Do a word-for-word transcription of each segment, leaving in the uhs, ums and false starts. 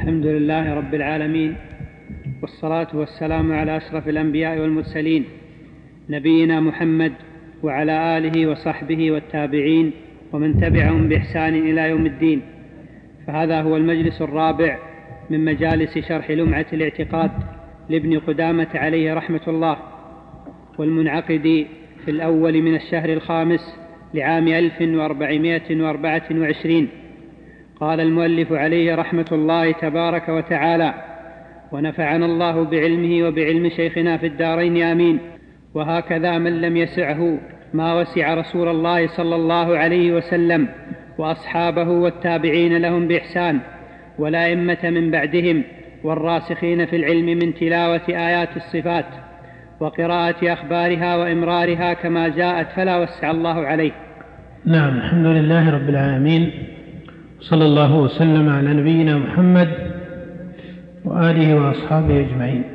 الحمد لله رب العالمين، والصلاة والسلام على أشرف الأنبياء والمرسلين نبينا محمد وعلى آله وصحبه والتابعين ومن تبعهم بإحسان إلى يوم الدين. فهذا هو المجلس الرابع من مجالس شرح لمعة الاعتقاد لابن قدامة عليه رحمة الله، والمنعقد في الأول من الشهر الخامس لعام ألف وأربعمائة وأربعة وعشرين. قال المؤلف عليه رحمة الله تبارك وتعالى: ونفعنا الله بعلمه وبعلم شيخنا في الدارين آمين. وهكذا من لم يسعه ما وسع رسول الله صلى الله عليه وسلم وأصحابه والتابعين لهم بإحسان والأئمة من بعدهم والراسخين في العلم من تلاوة آيات الصفات وقراءة أخبارها وإمرارها كما جاءت، فلا وسع الله عليه. نعم، الحمد لله رب العالمين، صلى الله وسلم على نبينا محمد وآله وأصحابه أجمعين.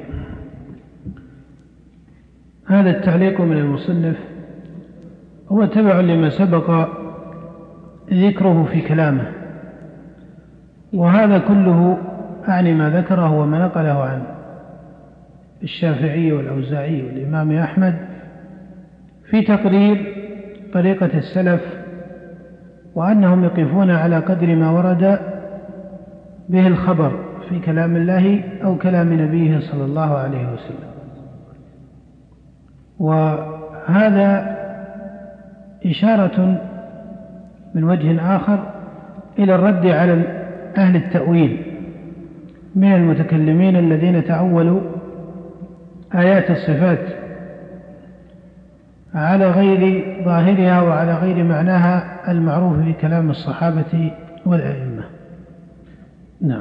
هذا التعليق من المصنف هو تبع لما سبق ذكره في كلامه، وهذا كله أعني ما ذكره وما نقله عن الشافعي والأوزاعي والإمام أحمد في تقرير طريقة السلف، وأنهم يقفون على قدر ما ورد به الخبر في كلام الله أو كلام نبيه صلى الله عليه وسلم. وهذا إشارة من وجه آخر إلى الرد على أهل التأويل من المتكلمين الذين تأولوا آيات الصفات على غير ظاهرها وعلى غير معناها المعروف في كلام الصحابة والأئمة. نعم.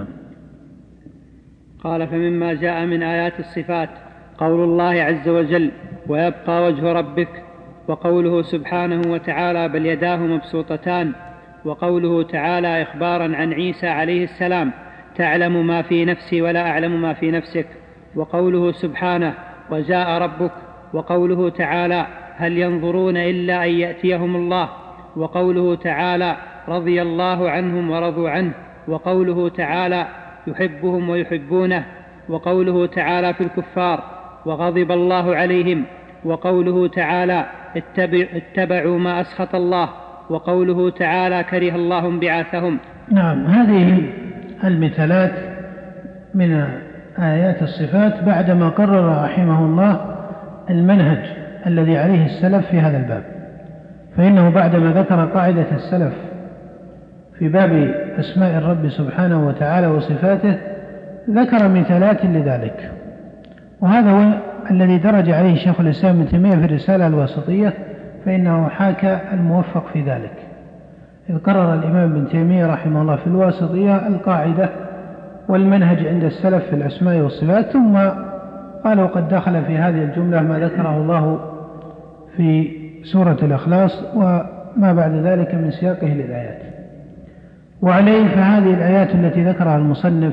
قال: فمما جاء من آيات الصفات قول الله عز وجل: ويبقى وجه ربك، وقوله سبحانه وتعالى: بل يداه مبسوطتان، وقوله تعالى إخبارا عن عيسى عليه السلام: تعلم ما في نفسي ولا أعلم ما في نفسك، وقوله سبحانه: وجاء ربك، وقوله تعالى: هل ينظرون إلا أن يأتيهم الله، وقوله تعالى: رضي الله عنهم ورضوا عنه، وقوله تعالى: يحبهم ويحبونه، وقوله تعالى في الكفار: وغضب الله عليهم، وقوله تعالى: اتبعوا ما أسخط الله، وقوله تعالى: كره الله انبعاثهم. نعم، هذه المثالات من آيات الصفات بعدما قرر رحمه الله المنهج الذي عليه السلف في هذا الباب، فإنه بعدما ذكر قاعدة السلف في باب أسماء الرب سبحانه وتعالى وصفاته ذكر مثالات لذلك، وهذا هو الذي درج عليه شيخ الإسلام ابن تيمية في الرسالة الواسطية، فإنه حاكى الموفق في ذلك، إذ قرر الإمام ابن تيمية رحمه الله في الواسطية القاعدة والمنهج عند السلف في الأسماء والصفات، ثم قال: وقد دخل في هذه الجملة ما ذكره الله في سورة الإخلاص وما بعد ذلك من سياقه للآيات. وعليه فهذه الآيات التي ذكرها المصنف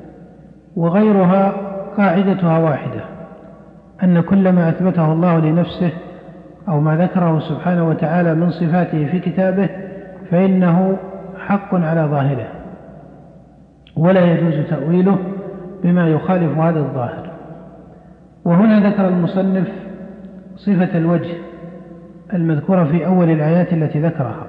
وغيرها قاعدتها واحدة، أن كل ما أثبته الله لنفسه أو ما ذكره سبحانه وتعالى من صفاته في كتابه فإنه حق على ظاهره، ولا يجوز تأويله بما يخالف هذا الظاهر. وهنا ذكر المصنف صفة الوجه المذكورة في أول الآيات التي ذكرها،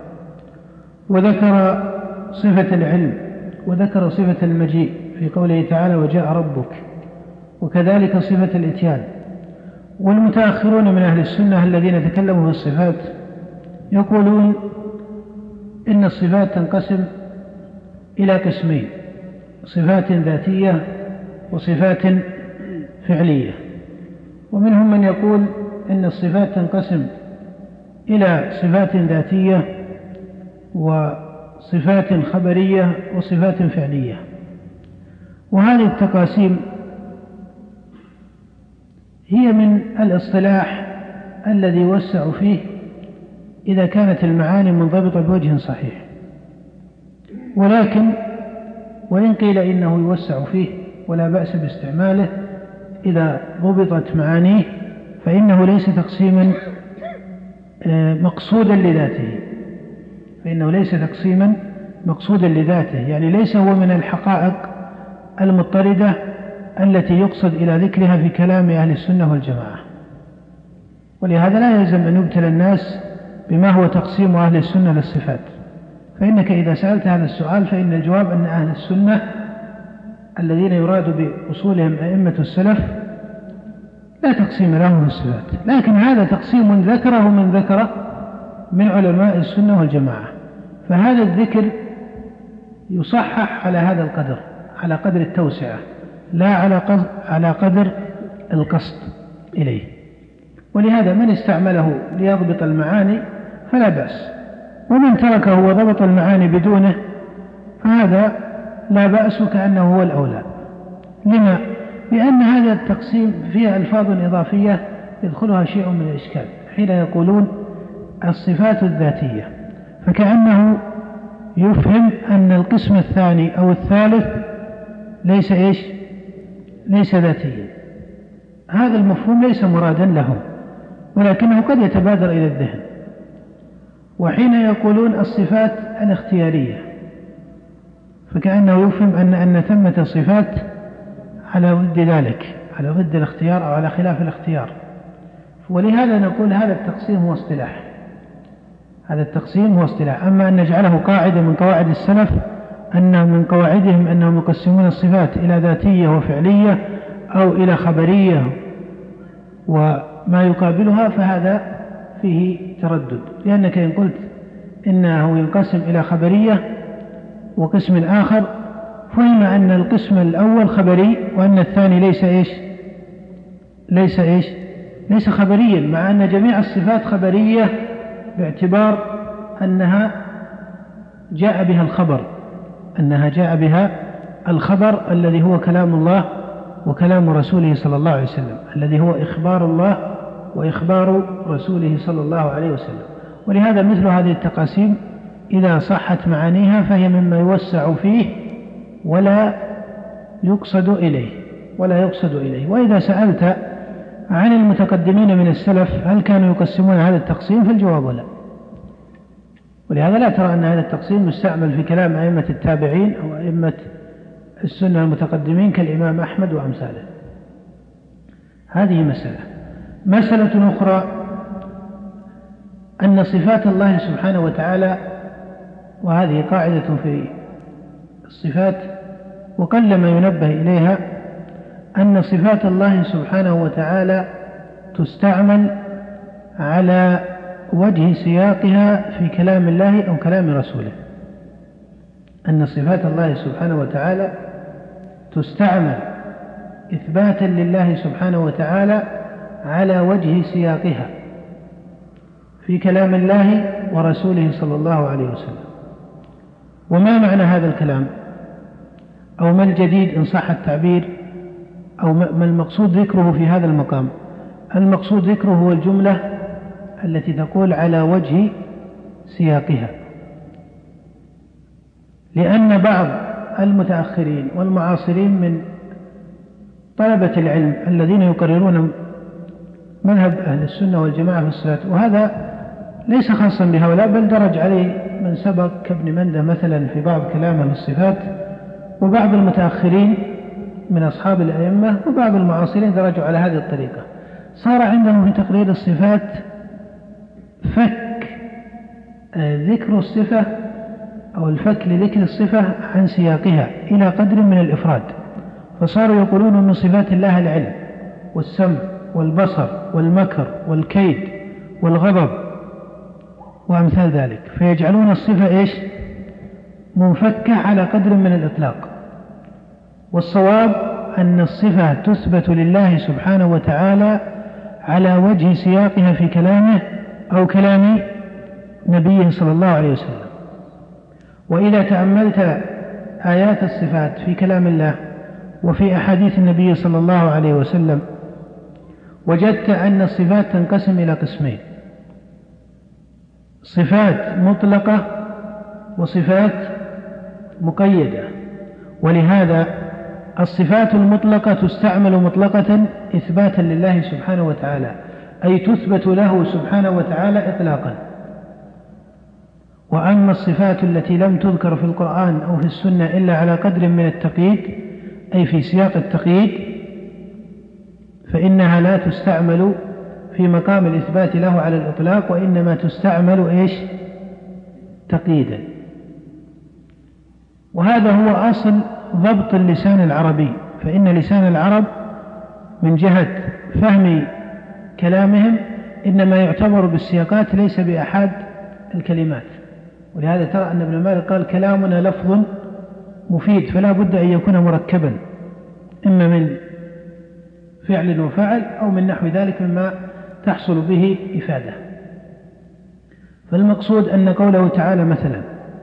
وذكر صفة العلم، وذكر صفة المجيء في قوله تعالى: وجاء ربك، وكذلك صفة الإتيان. والمتأخرون من أهل السنة الذين تكلموا في الصفات يقولون إن الصفات تنقسم إلى قسمين: صفات ذاتية وصفات فعلية. ومنهم من يقول إن الصفات تنقسم إلى صفات ذاتية وصفات خبرية وصفات فعلية. وهذه التقاسيم هي من الاصطلاح الذي يوسع فيه إذا كانت المعاني منضبطة بوجه صحيح، ولكن وإن قيل إنه يوسع فيه ولا بأس باستعماله إذا ضبطت معانيه، فإنه ليس تقسيما مقصودا لذاته، فإنه ليس تقسيما مقصودا لذاته، يعني ليس هو من الحقائق المضطردة التي يقصد إلى ذكرها في كلام أهل السنة والجماعة. ولهذا لا يلزم أن يبتلى الناس بما هو تقسيم أهل السنة للصفات، فإنك إذا سألت هذا السؤال فإن الجواب أن أهل السنة الذين يراد بأصولهم أئمة السلف لا تقسيم لهم في الصفات، لكن هذا تقسيم ذكره من ذكره من علماء السنة والجماعة، فهذا الذكر يصحح على هذا القدر، على قدر التوسعة، لا على على قدر القصد إليه. ولهذا من استعمله ليضبط المعاني فلا بأس، ومن تركه وضبط المعاني بدونه فهذا لا بأس كأنه هو الأولى. لما؟ لأن هذا التقسيم فيه ألفاظ إضافية يدخلها شيء من الإشكال حين يقولون الصفات الذاتية، فكأنه يفهم أن القسم الثاني أو الثالث ليس إيش؟ ليس ذاتيا. هذا المفهوم ليس مرادا لهم، ولكنه قد يتبادر إلى الذهن. وحين يقولون الصفات الاختيارية فكأنه يفهم أن أن ثمة صفات على ضد ذلك، على ضد الاختيار أو على خلاف الاختيار. ولهذا نقول هذا التقسيم هو اصطلاح، هذا التقسيم هو اصطلاح. أما أن نجعله قاعدة من قواعد السلف، أن من قواعدهم أنهم يقسمون الصفات إلى ذاتية وفعلية أو إلى خبرية وما يقابلها، فهذا فيه تردد، لأنك إن قلت إنه ينقسم إلى خبرية وقسم آخر فهم أن القسم الأول خبري وأن الثاني ليس إيش؟ ليس إيش؟ ليس خبريا، مع أن جميع الصفات خبرية باعتبار أنها جاء بها الخبر، أنها جاء بها الخبر الذي هو كلام الله وكلام رسوله صلى الله عليه وسلم، الذي هو إخبار الله وإخبار رسوله صلى الله عليه وسلم. ولهذا مثل هذه التقاسيم إذا صحت معانيها فهي مما يوسع فيه ولا يقصد إليه ولا يقصد إليه. وإذا سألت عن المتقدمين من السلف هل كانوا يقسمون هذا التقسيم؟ فالجواب لا. ولهذا لا ترى أن هذا التقسيم مستعمل في كلام أئمة التابعين أو أئمة السنة المتقدمين كالإمام أحمد وأمثاله. هذه مسألة. مسألة أخرى أن صفات الله سبحانه وتعالى، وهذه قاعدة في الصفات وقلما ينبه إليها، أن صفات الله سبحانه وتعالى تستعمل على وجه سياقها في كلام الله أو كلام رسوله. أن صفات الله سبحانه وتعالى تستعمل إثباتا لله سبحانه وتعالى على وجه سياقها في كلام الله ورسوله صلى الله عليه وسلم. وما معنى هذا الكلام؟ أو ما الجديد إن صح التعبير، أو ما المقصود ذكره في هذا المقام؟ المقصود ذكره هو الجملة التي تقول على وجه سياقها، لأن بعض المتأخرين والمعاصرين من طلبة العلم الذين يقررون مذهب أهل السنة والجماعة في الصلاة، وهذا ليس خاصا بهؤلاء بل درج عليه من سبق كابن منده مثلا في بعض كلامه في الصفات، وبعض المتأخرين من أصحاب الأئمة وبعض المعاصرين درجوا على هذه الطريقة. صار عندهم في تقرير الصفات فك ذكر الصفة أو الفك لذكر الصفة عن سياقها إلى قدر من الإفراد، فصاروا يقولون من صفات الله العلم والسمع والبصر والمكر والكيد والغضب وأمثال ذلك، فيجعلون الصفة إيش؟ منفكة على قدر من الإطلاق. والصواب أن الصفة تثبت لله سبحانه وتعالى على وجه سياقها في كلامه أو كلام نبيه صلى الله عليه وسلم. وإذا تأملت آيات الصفات في كلام الله وفي أحاديث النبي صلى الله عليه وسلم وجدت أن الصفات تنقسم إلى قسمين: صفات مطلقة وصفات مقيدة. ولهذا الصفات المطلقة تستعمل مطلقة إثباتا لله سبحانه وتعالى، أي تثبت له سبحانه وتعالى إطلاقا. وأما الصفات التي لم تذكر في القرآن أو في السنة إلا على قدر من التقييد أي في سياق التقييد فإنها لا تستعمل في مقام الإثبات له على الإطلاق، وإنما تستعمل إيش؟ تقييدا. وهذا هو أصل ضبط اللسان العربي، فإن لسان العرب من جهة فهم كلامهم إنما يعتبر بالسياقات ليس بأحد الكلمات. ولهذا ترى أن ابن مالك قال كلامنا لفظ مفيد، فلا بد أن يكون مركبا إما من فعل وفعل أو من نحو ذلك مما تحصل به إفادة. فالمقصود أن قوله تعالى مثلا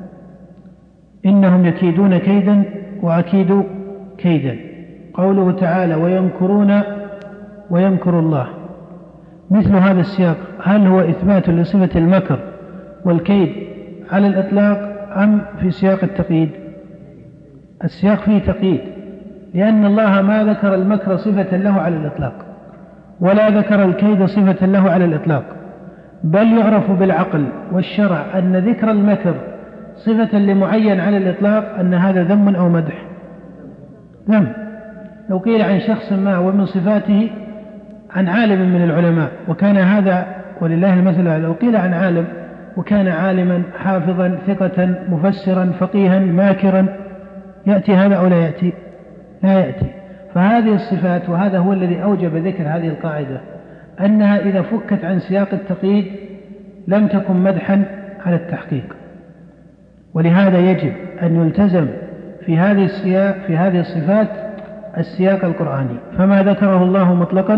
إنهم يكيدون كيدا وأكيد كيدا، قوله تعالى ويمكرون ويمكر الله، مثل هذا السياق هل هو إثبات لصفة المكر والكيد على الإطلاق أم في سياق التقييد؟ السياق فيه تقييد، لأن الله ما ذكر المكر صفة له على الإطلاق ولا ذكر الكيد صفة له على الإطلاق، بل يعرف بالعقل والشرع أن ذكر المكر صفة لمعين على الإطلاق أن هذا ذم أو مدح. ذم. لو قيل عن شخص ما ومن صفاته عن عالم من العلماء وكان هذا، ولله المثل، لو قيل عن عالم وكان عالما حافظا ثقة مفسرا فقيها ماكرا، يأتي هذا أو لا يأتي؟ لا يأتي. فهذه الصفات، وهذا هو الذي أوجب ذكر هذه القاعدة، أنها إذا فكت عن سياق التقييد لم تكن مدحا على التحقيق. ولهذا يجب أن يلتزم في هذه السياق في هذه الصفات السياق القرآني، فما ذكره الله مطلقا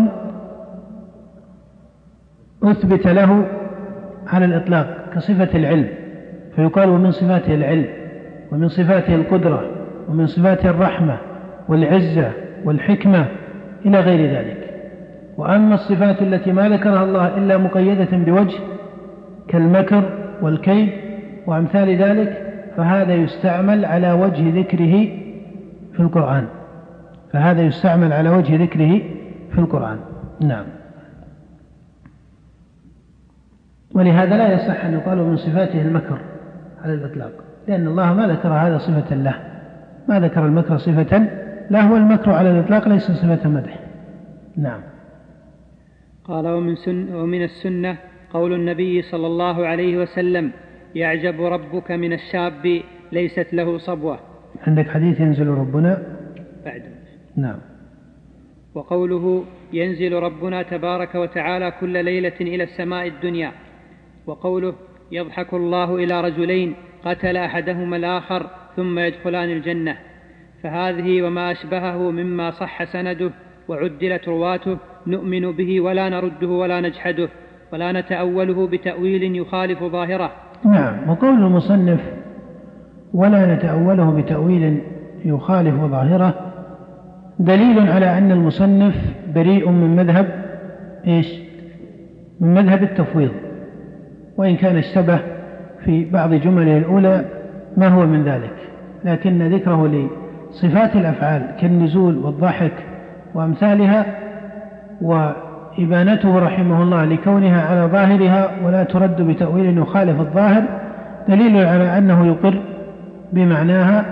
أثبت له على الإطلاق كصفة العلم، فيقال ومن صفاته العلم، ومن صفاته القدرة، ومن صفاته الرحمة والعزة والحكمة إلى غير ذلك. وأما الصفات التي ما ذكرها الله إلا مقيدة بوجه كالمكر والكيد وأمثال ذلك فهذا يستعمل على وجه ذكره في القرآن فهذا يستعمل على وجه ذكره في القرآن. نعم. ولهذا لا يصح أن يقال من صفاته المكر على الإطلاق، لأن الله ما ذكر هذا صفة له، ما ذكر المكر صفة له، والمكر على الإطلاق ليس صفة مدح. نعم. قال ومن, سن ومن السنة قول النبي صلى الله عليه وسلم يعجب ربك من الشاب ليست له صبوة. عندك حديث ينزل ربنا بعد. نعم. وقوله ينزل ربنا تبارك وتعالى كل ليلة إلى السماء الدنيا. وقوله يضحك الله إلى رجلين قتل أحدهما الآخر ثم يدخلان الجنة. فهذه وما أشبهه مما صح سنده وعدلت رواته نؤمن به ولا نرده ولا نجحده ولا نتأوله بتأويل يخالف ظاهره. نعم. وقول المصنف ولا نتأوله بتأويل يخالف ظاهره دليل على أن المصنف بريء من مذهب إيش؟ من مذهب التفويض، وإن كان اشتبه في بعض جمله الأولى ما هو من ذلك، لكن ذكره لصفات الأفعال كالنزول والضحك وأمثالها وإبانته رحمه الله لكونها على ظاهرها ولا ترد بتأويل يخالف الظاهر دليل على أنه يقر بمعناها،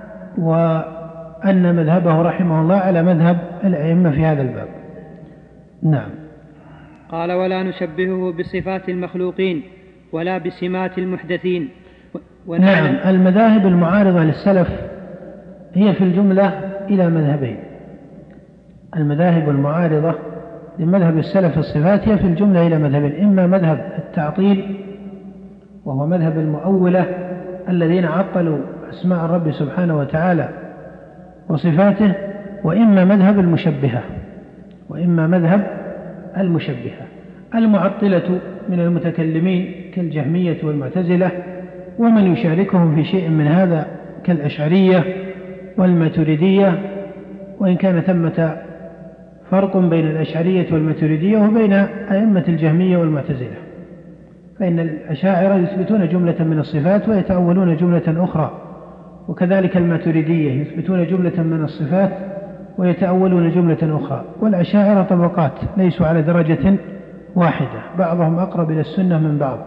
وأن مذهبه رحمه الله على مذهب الأئمة في هذا الباب. نعم. قال ولا نشبهه بصفات المخلوقين ولا بسمات المحدثين. نعم. المذاهب المعارضة للسلف هي في الجملة إلى مذهبين. المذاهب المعارضة لمذهب السلف في الصفات هي في الجملة إلى مذهبين، إما مذهب التعطيل وهو مذهب المؤولة الذين عطلوا أسماء الرب سبحانه وتعالى وصفاته، وإما مذهب المشبهة وإما مذهب المشبهة. المعطلة من المتكلمين كالجهمية والمعتزلة ومن يشاركهم في شيء من هذا كالأشعرية والماتريدية، وإن كان ثمة فرق بين الأشعرية والماتريدية وبين أئمة الجهمية والمعتزلة، فإن الأشاعرة يثبتون جملة من الصفات ويتأولون جملة أخرى، وكذلك الماتريدية يثبتون جملة من الصفات ويتأولون جملة أخرى. والأشاعرة طبقات ليسوا على درجة واحدة، بعضهم أقرب إلى السنة من بعض،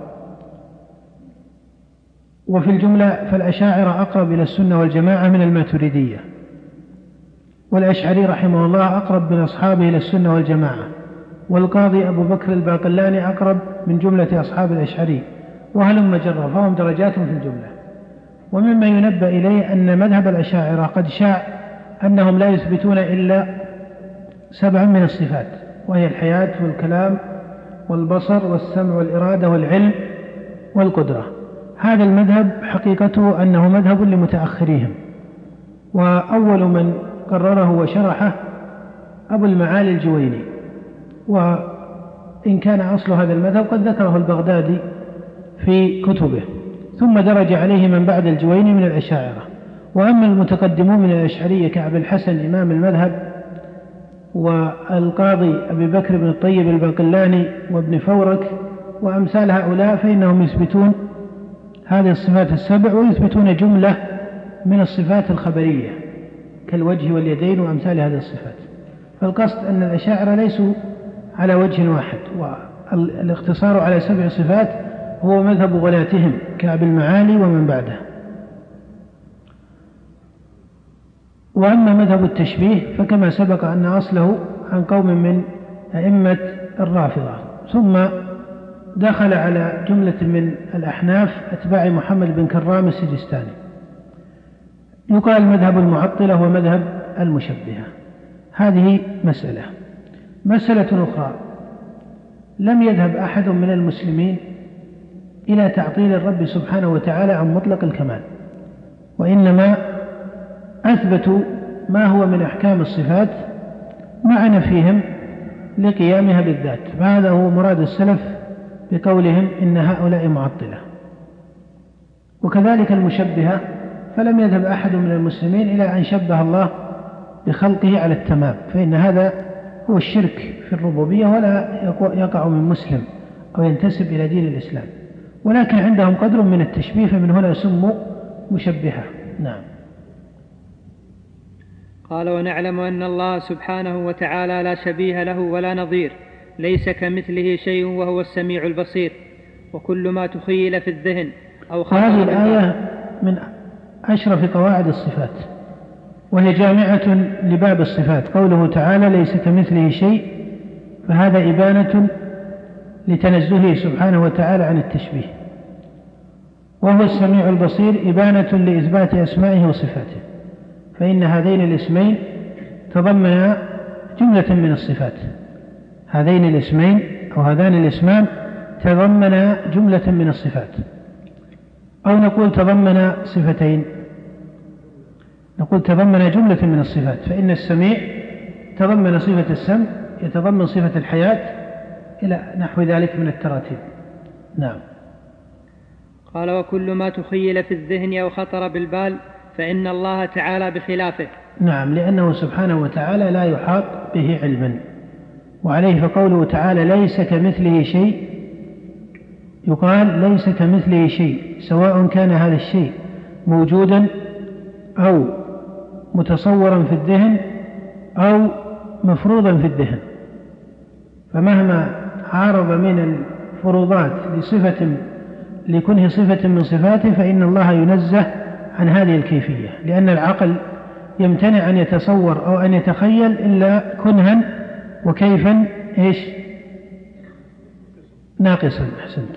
وفي الجملة فالأشاعرة أقرب إلى السنة والجماعة من الماتريدية. والأشعري رحمه الله أقرب من أصحابه إلى السنة والجماعة، والقاضي أبو بكر الباقلاني أقرب من جملة أصحاب الأشعري، وهلم جرا، فهم درجات في الجملة. ومما ينبه إليه أن مذهب الأشاعرة قد شاع أنهم لا يثبتون إلا سبعا من الصفات، وهي الحياة والكلام والبصر والسمع والإرادة والعلم والقدرة. هذا المذهب حقيقته أنه مذهب لمتأخريهم، وأول من قرره وشرحه أبو المعالي الجويني، وإن كان أصل هذا المذهب قد ذكره البغدادي في كتبه، ثم درج عليه من بعد الجويني من الأشاعرة. وأما المتقدمون من الأشعرية كأبي الحسن إمام المذهب، والقاضي أبي بكر بن الطيب الباقلاني وابن فورك وأمثال هؤلاء، فإنهم يثبتون هذه الصفات السبع، ويثبتون جملة من الصفات الخبرية كالوجه واليدين وأمثال هذه الصفات. فالقصد أن الأشاعرة ليسوا على وجه واحد، والاقتصار على سبع صفات هو مذهب غلاتهم كأبي المعالي ومن بعده. وأما مذهب التشبيه فكما سبق أن أصله عن قوم من أئمة الرافضة، ثم دخل على جملة من الأحناف أتباع محمد بن كرام السجستاني. يقال مذهب المعطلة ومذهب المشبهة. هذه مسألة. مسألة أخرى، لم يذهب أحد من المسلمين إلى تعطيل الرب سبحانه وتعالى عن مطلق الكمال، وإنما أثبتوا ما هو من أحكام الصفات مع نفيهم لقيامها بالذات. فهذا هو مراد السلف بقولهم إن هؤلاء معطلة. وكذلك المشبهة، فلم يذهب أحد من المسلمين إلى أن شبه الله بخلقه على التمام، فإن هذا هو الشرك في الربوبية، ولا يقع من مسلم أو ينتسب إلى دين الإسلام، ولكن عندهم قدر من التشبيه، فمن هنا سموا مشبهة. نعم. قال: ونعلم أن الله سبحانه وتعالى لا شبيه له ولا نظير، ليس كمثله شيء وهو السميع البصير، وكل ما تخيل في الذهن أو خطر. هذه الآية من أشرف قواعد الصفات، وهي جامعة لباب الصفات. قوله تعالى ليس كمثله شيء، فهذا إبانة لتنزهه سبحانه وتعالى عن التشبيه، وهو السميع البصير إبانة لإثبات أسمائه وصفاته، فإن هذين الاسمين تضمنا جملة من الصفات. هذين الاسمين أو هذان الاسمان تضمنا جملة من الصفات، أو نقول تضمنا صفتين، نقول تضمن جملة من الصفات، فإن السميع تضمن صفة السمع، يتضمن صفة الحياة، إلى نحو ذلك من التراتيب. نعم. قال: وكل ما تخيل في الذهن أو خطر بالبال فإن الله تعالى بخلافه. نعم، لأنه سبحانه وتعالى لا يحاط به علما، وعليه فقوله تعالى ليس كمثله شيء، يقال ليس كمثله شيء سواء كان هذا الشيء موجودا أو متصورا في الذهن أو مفروضا في الذهن، فمهما عارض من الفروضات لصفة لكنه صفة من صفاته فإن الله ينزه عن هذه الكيفية، لأن العقل يمتنع أن يتصور أو أن يتخيل إلا كنها وكيفا إيش ناقصا. أحسنت،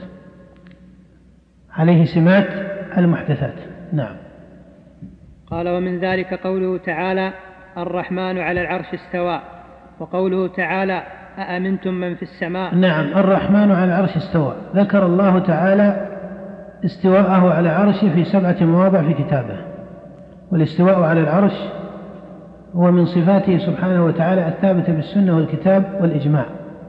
عليه سمات المحدثات. نعم. قال: ومن ذلك قوله تعالى الرحمن على العرش استوى، وقوله تعالى أأمنتم من في السماء. نعم، الرحمن على العرش استوى، ذكر الله تعالى استواءه على عرشه في سبعة مواضع في كتابه، والاستواء على العرش هو من صفاته سبحانه وتعالى الثابتة بالسنة والكتاب والإجماع.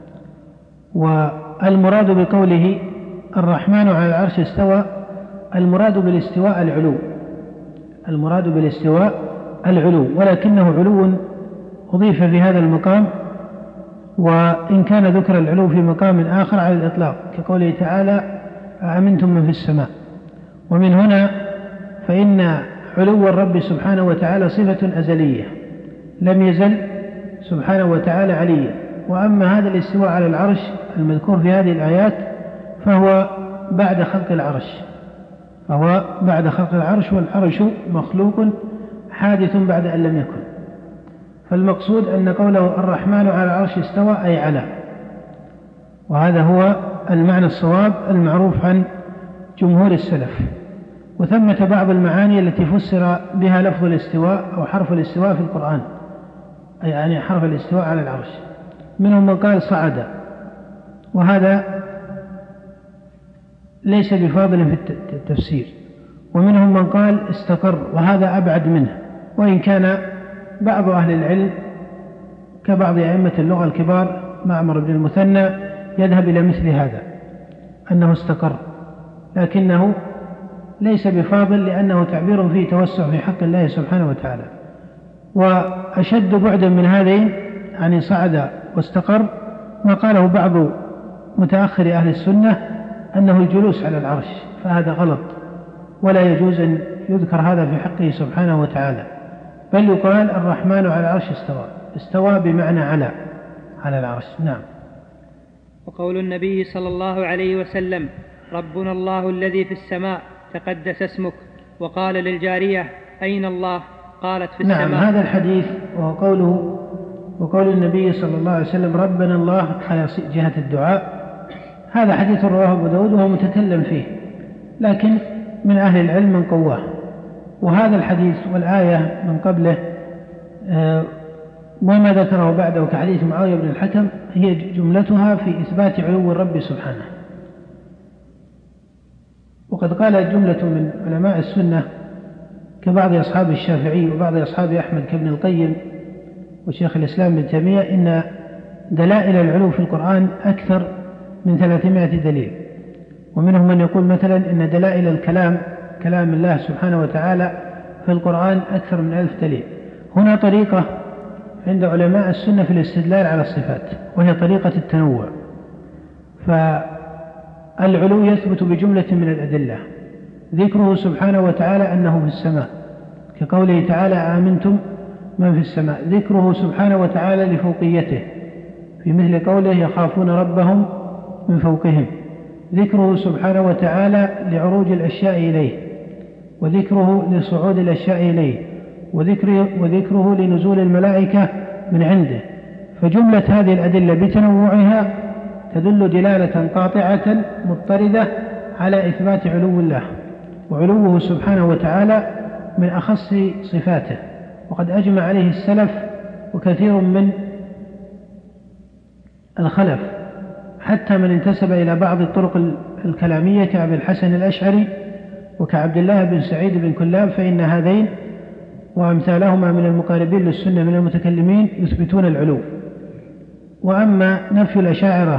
والمراد بقوله الرحمن على العرش استوى، المراد بالاستواء العلو، المراد بالاستواء العلو، ولكنه علو أضيف في هذا المقام، وإن كان ذكر العلو في مقام آخر على الإطلاق كقوله تعالى أأمنتم من في السماء. ومن هنا فإن علو الرب سبحانه وتعالى صفة أزلية لم يزل سبحانه وتعالى عليا. وأما هذا الاستواء على العرش المذكور في هذه الآيات فهو بعد خلق العرش، فهو بعد خلق العرش، والعرش مخلوق حادث بعد أن لم يكن. فالمقصود أن قوله الرحمن على العرش استوى أي على، وهذا هو المعنى الصواب المعروف عن جمهور السلف. وثمة بعض المعاني التي فسر بها لفظ الاستواء أو حرف الاستواء في القرآن، أي يعني حرف الاستواء على العرش. منهم من قال صعد، وهذا ليس بفاضل في التفسير. ومنهم من قال استقر، وهذا أبعد منه، وإن كان بعض أهل العلم كبعض أئمة اللغة الكبار معمر بن المثنى يذهب إلى مثل هذا أنه استقر، لكنه ليس بفاضل لأنه تعبير فيه توسع في حق الله سبحانه وتعالى. وأشد بعدا من هذين يعني صعد واستقر ما قاله بعض متأخر أهل السنة أنه الجلوس على العرش، فهذا غلط، ولا يجوز أن يذكر هذا في حقه سبحانه وتعالى، بل يقال الرحمن على العرش استوى، استوى بمعنى على على العرش. نعم. وقول النبي صلى الله عليه وسلم ربنا الله الذي في السماء تقدس اسمك، وقال للجارية أين الله؟ قالت في السماء. نعم، هذا الحديث وقوله وقول النبي صلى الله عليه وسلم ربنا الله على جهة الدعاء، هذا حديث رواه أبو داود وهو متكلم فيه، لكن من أهل العلم من قواه. وهذا الحديث والآية من قبله وما ذكره بعده كحديث معاوية بن الحكم هي جملتها في إثبات علو الرب سبحانه. وقد قال جملة من علماء السنة كبعض أصحاب الشافعي وبعض أصحاب أحمد كابن القيم وشيخ الإسلام ابن تيمية إن دلائل العلو في القرآن أكثر من ثلاثمائة دليل. ومنهم من يقول مثلا إن دلائل الكلام كلام الله سبحانه وتعالى في القرآن أكثر من ألف دليل. هنا طريقة عند علماء السنة في الاستدلال على الصفات، وهي طريقة التنوع. فالعلو يثبت بجملة من الأدلة، ذكره سبحانه وتعالى أنه في السماء كقوله تعالى آمنتم من في السماء، ذكره سبحانه وتعالى لفوقيته في مثل قوله يخافون ربهم من فوقهم، ذكره سبحانه وتعالى لعروج الأشياء إليه، وذكره لصعود الأشياء إليه، وذكره, وذكره لنزول الملائكة من عنده. فجملة هذه الأدلة بتنوعها تدل دلالة قاطعة مضطردة على إثبات علو الله، وعلوه سبحانه وتعالى من أخص صفاته. وقد أجمع عليه السلف وكثير من الخلف، حتى من انتسب إلى بعض الطرق الكلامية كأبي الحسن الأشعري وكعبد الله بن سعيد بن كلاب، فإن هذين وأمثالهما من المقاربين للسنة من المتكلمين يثبتون العلو. وأما نفي الأشاعرة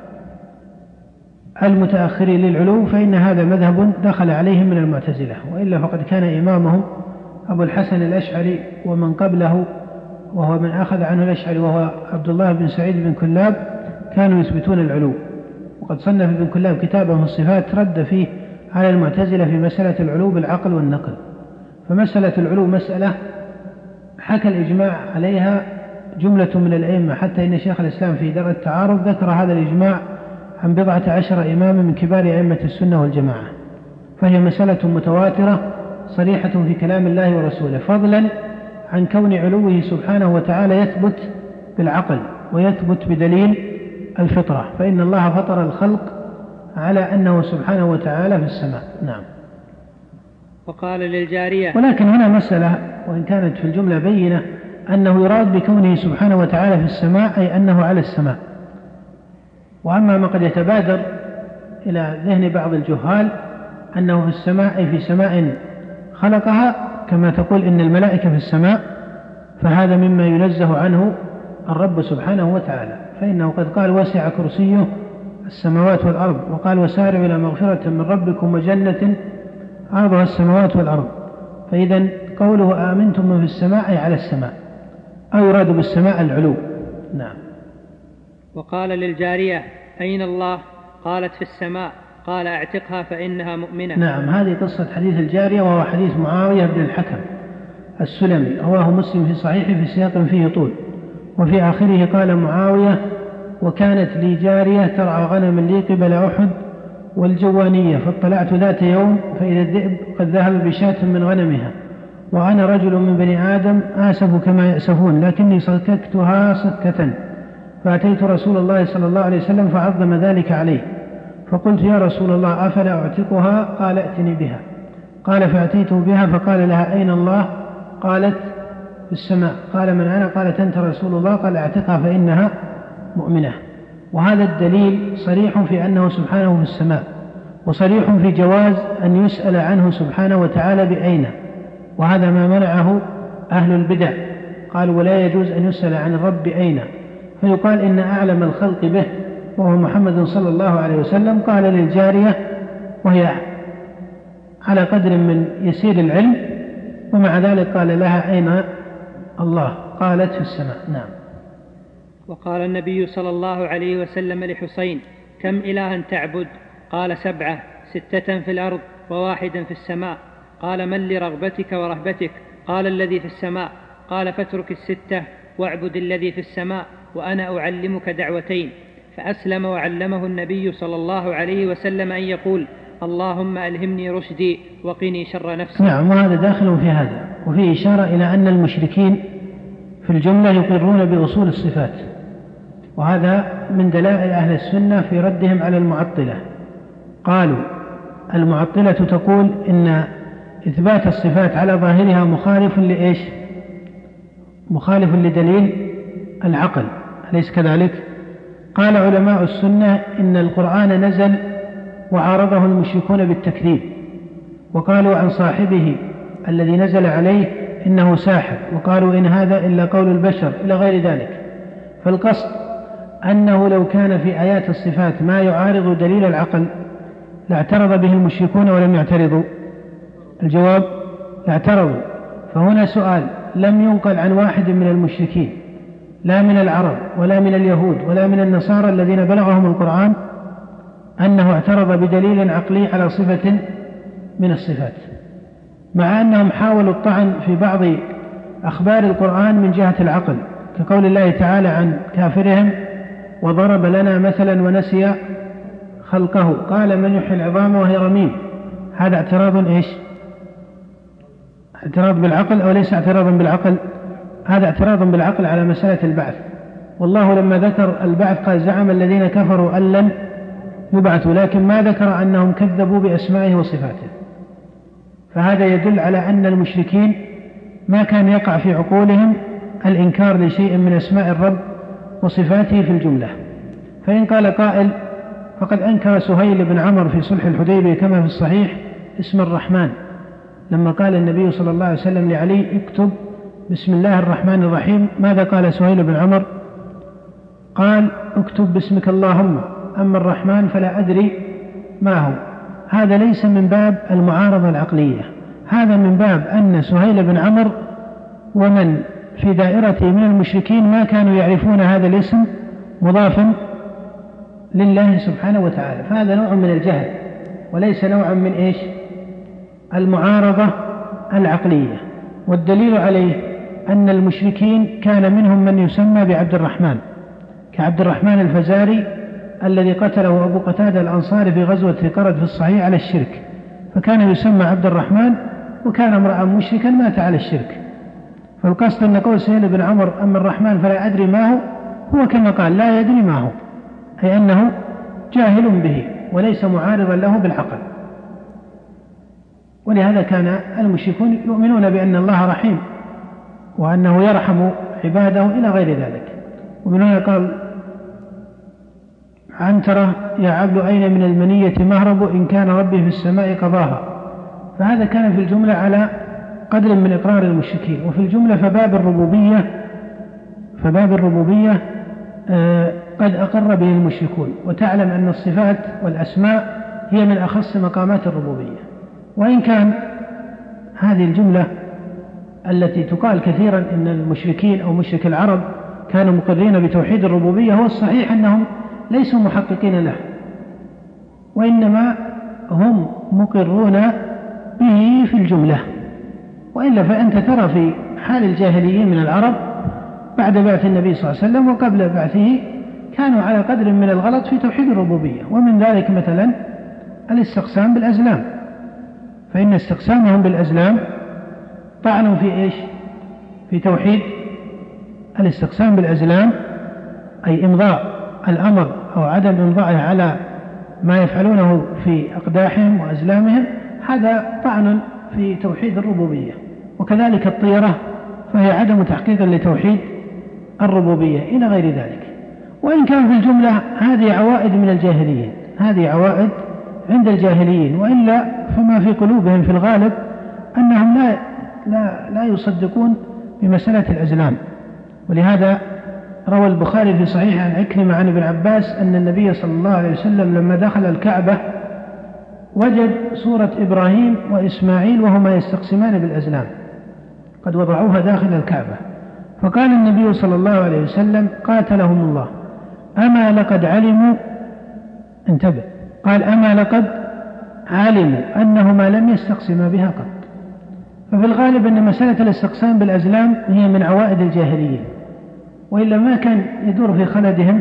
المتأخرين للعلو فإن هذا مذهب دخل عليهم من المعتزلة، وإلا فقد كان إمامهم أبو الحسن الأشعري ومن قبله وهو من أخذ عنه الأشعري وهو عبد الله بن سعيد بن كلاب كانوا يثبتون العلو. وقد صنف ابن كلاب كتابا في الصفات رد فيه على المعتزلة في مسألة العلو بالعقل والنقل. فمسألة العلو مسألة حكى الإجماع عليها جملة من الأئمة، حتى إن شيخ الإسلام في درء التعارض ذكر هذا الإجماع عن بضعة عشر إماما من كبار أئمة السنة والجماعة، فهي مسألة متواترة صريحة في كلام الله ورسوله، فضلا عن كون علوه سبحانه وتعالى يثبت بالعقل ويثبت بدليل الفطرة، فإن الله فطر الخلق على أنه سبحانه وتعالى في السماء. نعم. وقال للجارية، ولكن هنا مسألة وإن كانت في الجملة بينة أنه يراد بكونه سبحانه وتعالى في السماء أي أنه على السماء. وأما ما قد يتبادر إلى ذهن بعض الجهال أنه في السماء أي في سماء خلقها، كما تقول إن الملائكة في السماء، فهذا مما ينزه عنه الرب سبحانه وتعالى، فإنه قد قال وسع كرسيه السماوات والأرض، وقال وسارعوا إلى مغفرة من ربكم وجنة عرضها السماوات والأرض. فإذا قوله آمنتم من في السماء أي على السماء، أو يراد بالسماء العلو. نعم. وقال للجارية أين الله؟ قالت في السماء. قال اعتقها فإنها مؤمنة. نعم، هذه قصة حديث الجارية، وهو حديث معاوية بن الحكم السلمي، رواه مسلم في صحيحه في سياق فيه طول، وفي آخره قال معاوية وكانت لي جارية ترعى غنما لي قبل أحد والجوانية، فاطلعت ذات يوم فإذا الذئب قد ذهب بشاة من غنمها وأنا رجل من بني آدم آسف كما يأسفون لكني صككتها صكة، فأتيت رسول الله صلى الله عليه وسلم فعظم ذلك عليه، فقلت يا رسول الله أفلا أعتقها؟ قال ائتني بها. قال فأتيته بها فقال لها أين الله؟ قالت في السماء. قال من أنا؟ قالت أنت رسول الله. قال اعتقها فإنها مؤمنة. وهذا الدليل صريح في أنه سبحانه في السماء، وصريح في جواز أن يسأل عنه سبحانه وتعالى بأين، وهذا ما منعه أهل البدع، قالوا ولا يجوز أن يسأل عن الرب بأين، فيقال إن أعلم الخلق به وهو محمد صلى الله عليه وسلم قال للجارية وهي على قدر من يسير العلم، ومع ذلك قال لها أين الله؟ قالت في السماء. نعم. وقال النبي صلى الله عليه وسلم لحسين كم إلها تعبد؟ قال سبعة، ستة في الأرض وواحدا في السماء. قال من لرغبتك ورهبتك؟ قال الذي في السماء. قال فاترك الستة واعبد الذي في السماء وأنا أعلمك دعوتين. فأسلم وعلمه النبي صلى الله عليه وسلم أن يقول اللهم ألهمني رشدي وقني شر نفسي. نعم، وهذا داخل في هذا، وفيه إشارة إلى أن المشركين في الجملة يقرون بأصول الصفات، وهذا من دلائل أهل السنة في ردهم على المعطلة. قالوا المعطلة تقول إن إثبات الصفات على ظاهرها مخالف لإيش؟ مخالف لدليل العقل، أليس كذلك؟ قال علماء السنة إن القرآن نزل وعارضه المشركون بالتكذيب، وقالوا عن صاحبه الذي نزل عليه إنه ساحر، وقالوا إن هذا إلا قول البشر إلى غير ذلك. فالقصد أنه لو كان في آيات الصفات ما يعارض دليل العقل لاعترض به المشركون ولم يعترضوا. الجواب اعترضوا. فهنا سؤال لم ينقل عن واحد من المشركين، لا من العرب ولا من اليهود ولا من النصارى الذين بلغهم القرآن، أنه اعترض بدليل عقلي على صفة من الصفات، مع أنهم حاولوا الطعن في بعض أخبار القرآن من جهة العقل، كقول الله تعالى عن كافرهم وضرب لنا مثلا ونسي خلقه قال من يحيي العظام وهي رميم. هذا اعتراض إيش؟ اعتراض بالعقل أو ليس اعتراضا بالعقل؟ هذا اعتراض بالعقل على مسألة البعث. والله لما ذكر البعث قال زعم الذين كفروا أن لن يبعثوا، لكن ما ذكر أنهم كذبوا بأسمائه وصفاته. فهذا يدل على أن المشركين ما كان يقع في عقولهم الإنكار لشيء من أسماء الرب وصفاته في الجملة. فإن قال قائل فقد أنكر سهيل بن عمرو في صلح الحديبية كما في الصحيح اسم الرحمن، لما قال النبي صلى الله عليه وسلم لعلي اكتب بسم الله الرحمن الرحيم، ماذا قال سهيل بن عمرو؟ قال اكتب باسمك اللهم، أما الرحمن فلا أدري ما هو. هذا ليس من باب المعارضة العقلية، هذا من باب أن سهيل بن عمرو ومن في دائرته من المشركين ما كانوا يعرفون هذا الاسم مضافا لله سبحانه وتعالى، فهذا نوع من الجهل وليس نوعا من إيش؟ المعارضة العقلية. والدليل عليه أن المشركين كان منهم من يسمى بعبد الرحمن، كعبد الرحمن الفزاري الذي قتله أبو قتادة الأنصاري في غزوة قرد في الصحيح على الشرك، فكان يسمى عبد الرحمن وكان امرأ مشركا مات على الشرك. فالقصد أن قول سهيل بن عمرو أما الرحمن فلا أدري ما هو، هو كما قال لا يدري ما هو، أي أنه جاهل به وليس معارضا له بالعقل. ولهذا كان المشركون يؤمنون بأن الله رحيم وأنه يرحم عباده إلى غير ذلك. ومن هنا قال عنترة يا عبد أين من المنية مهرب إن كان ربي في السماء قضاها. فهذا كان في الجملة على قدر من إقرار المشركين. وفي الجملة فباب الربوبية فباب الربوبية آه قد أقر به المشركون، وتعلم أن الصفات والأسماء هي من أخص مقامات الربوبية. وإن كان هذه الجملة التي تقال كثيرا إن المشركين أو مشرك العرب كانوا مقرين بتوحيد الربوبية، هو الصحيح أنهم ليسوا محققين له، وإنما هم مقرون به في الجملة. وإلا فأنت ترى في حال الجاهليين من العرب بعد بعث النبي صلى الله عليه وسلم وقبل بعثه كانوا على قدر من الغلط في توحيد الربوبية، ومن ذلك مثلا الاستقسام بالأزلام، فإن استقسامهم بالأزلام طعنوا في إيش؟ في توحيد الاستقسام بالأزلام، أي إمضاء الأمر أو عدم إمضاءه على ما يفعلونه في أقداحهم وأزلامهم، هذا طعن في توحيد الربوبية. وكذلك الطيرة فهي عدم تحقيق لتوحيد الربوبية إلى غير ذلك. وإن كان في الجملة هذه عوائد من الجاهليين، هذه عوائد عند الجاهليين، وإلا فما في قلوبهم في الغالب أنهم لا, لا, لا يصدقون بمسألة الأزلام. ولهذا روى البخاري في صحيح عن عكرمة عن ابن عباس أن النبي صلى الله عليه وسلم لما دخل الكعبة وجد صورة إبراهيم وإسماعيل وهما يستقسمان بالأزلام قد وضعوها داخل الكعبة، فقال النبي صلى الله عليه وسلم قاتلهم الله أما لقد علموا، انتبه، قال أما لقد علموا أنهما لم يستقسما بها قط. ففي الغالب أن مسألة الاستقسام بالأزلام هي من عوائد الجاهليين، وإلا ما كان يدور في خلدهم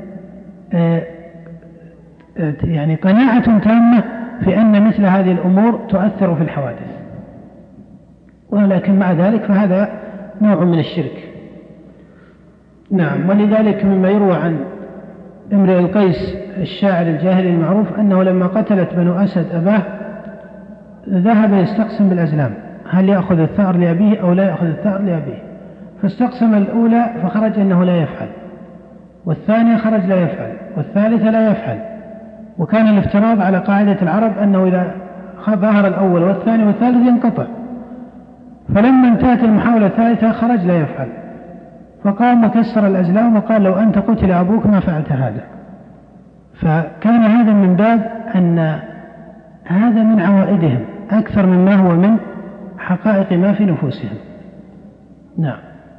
يعني قناعة تامة في أن مثل هذه الأمور تؤثر في الحوادث. ولكن مع ذلك فهذا نوع من الشرك. نعم. ولذلك مما يروى عن امرئ القيس الشاعر الجاهلي المعروف أنه لما قتلت بنو أسد أباه ذهب يستقسم بالأزلام، هل يأخذ الثأر لأبيه أو لا يأخذ الثأر لأبيه، فاستقسم الأولى فخرج أنه لا يفعل، والثانية خرج لا يفعل، والثالثة لا يفعل. وكان الافتراض على قاعدة العرب أنه إذا ظهر الأول والثاني والثالث ينقطع، فلما انتهت المحاولة الثالثة خرج لا يفعل، فقام وكسر الأزلام وقال لو أنت قتل أبوك ما فعلت هذا. فكان هذا من باب أن هذا من عوائدهم أكثر مما هو من حقائق ما في نفوسهم. نعم.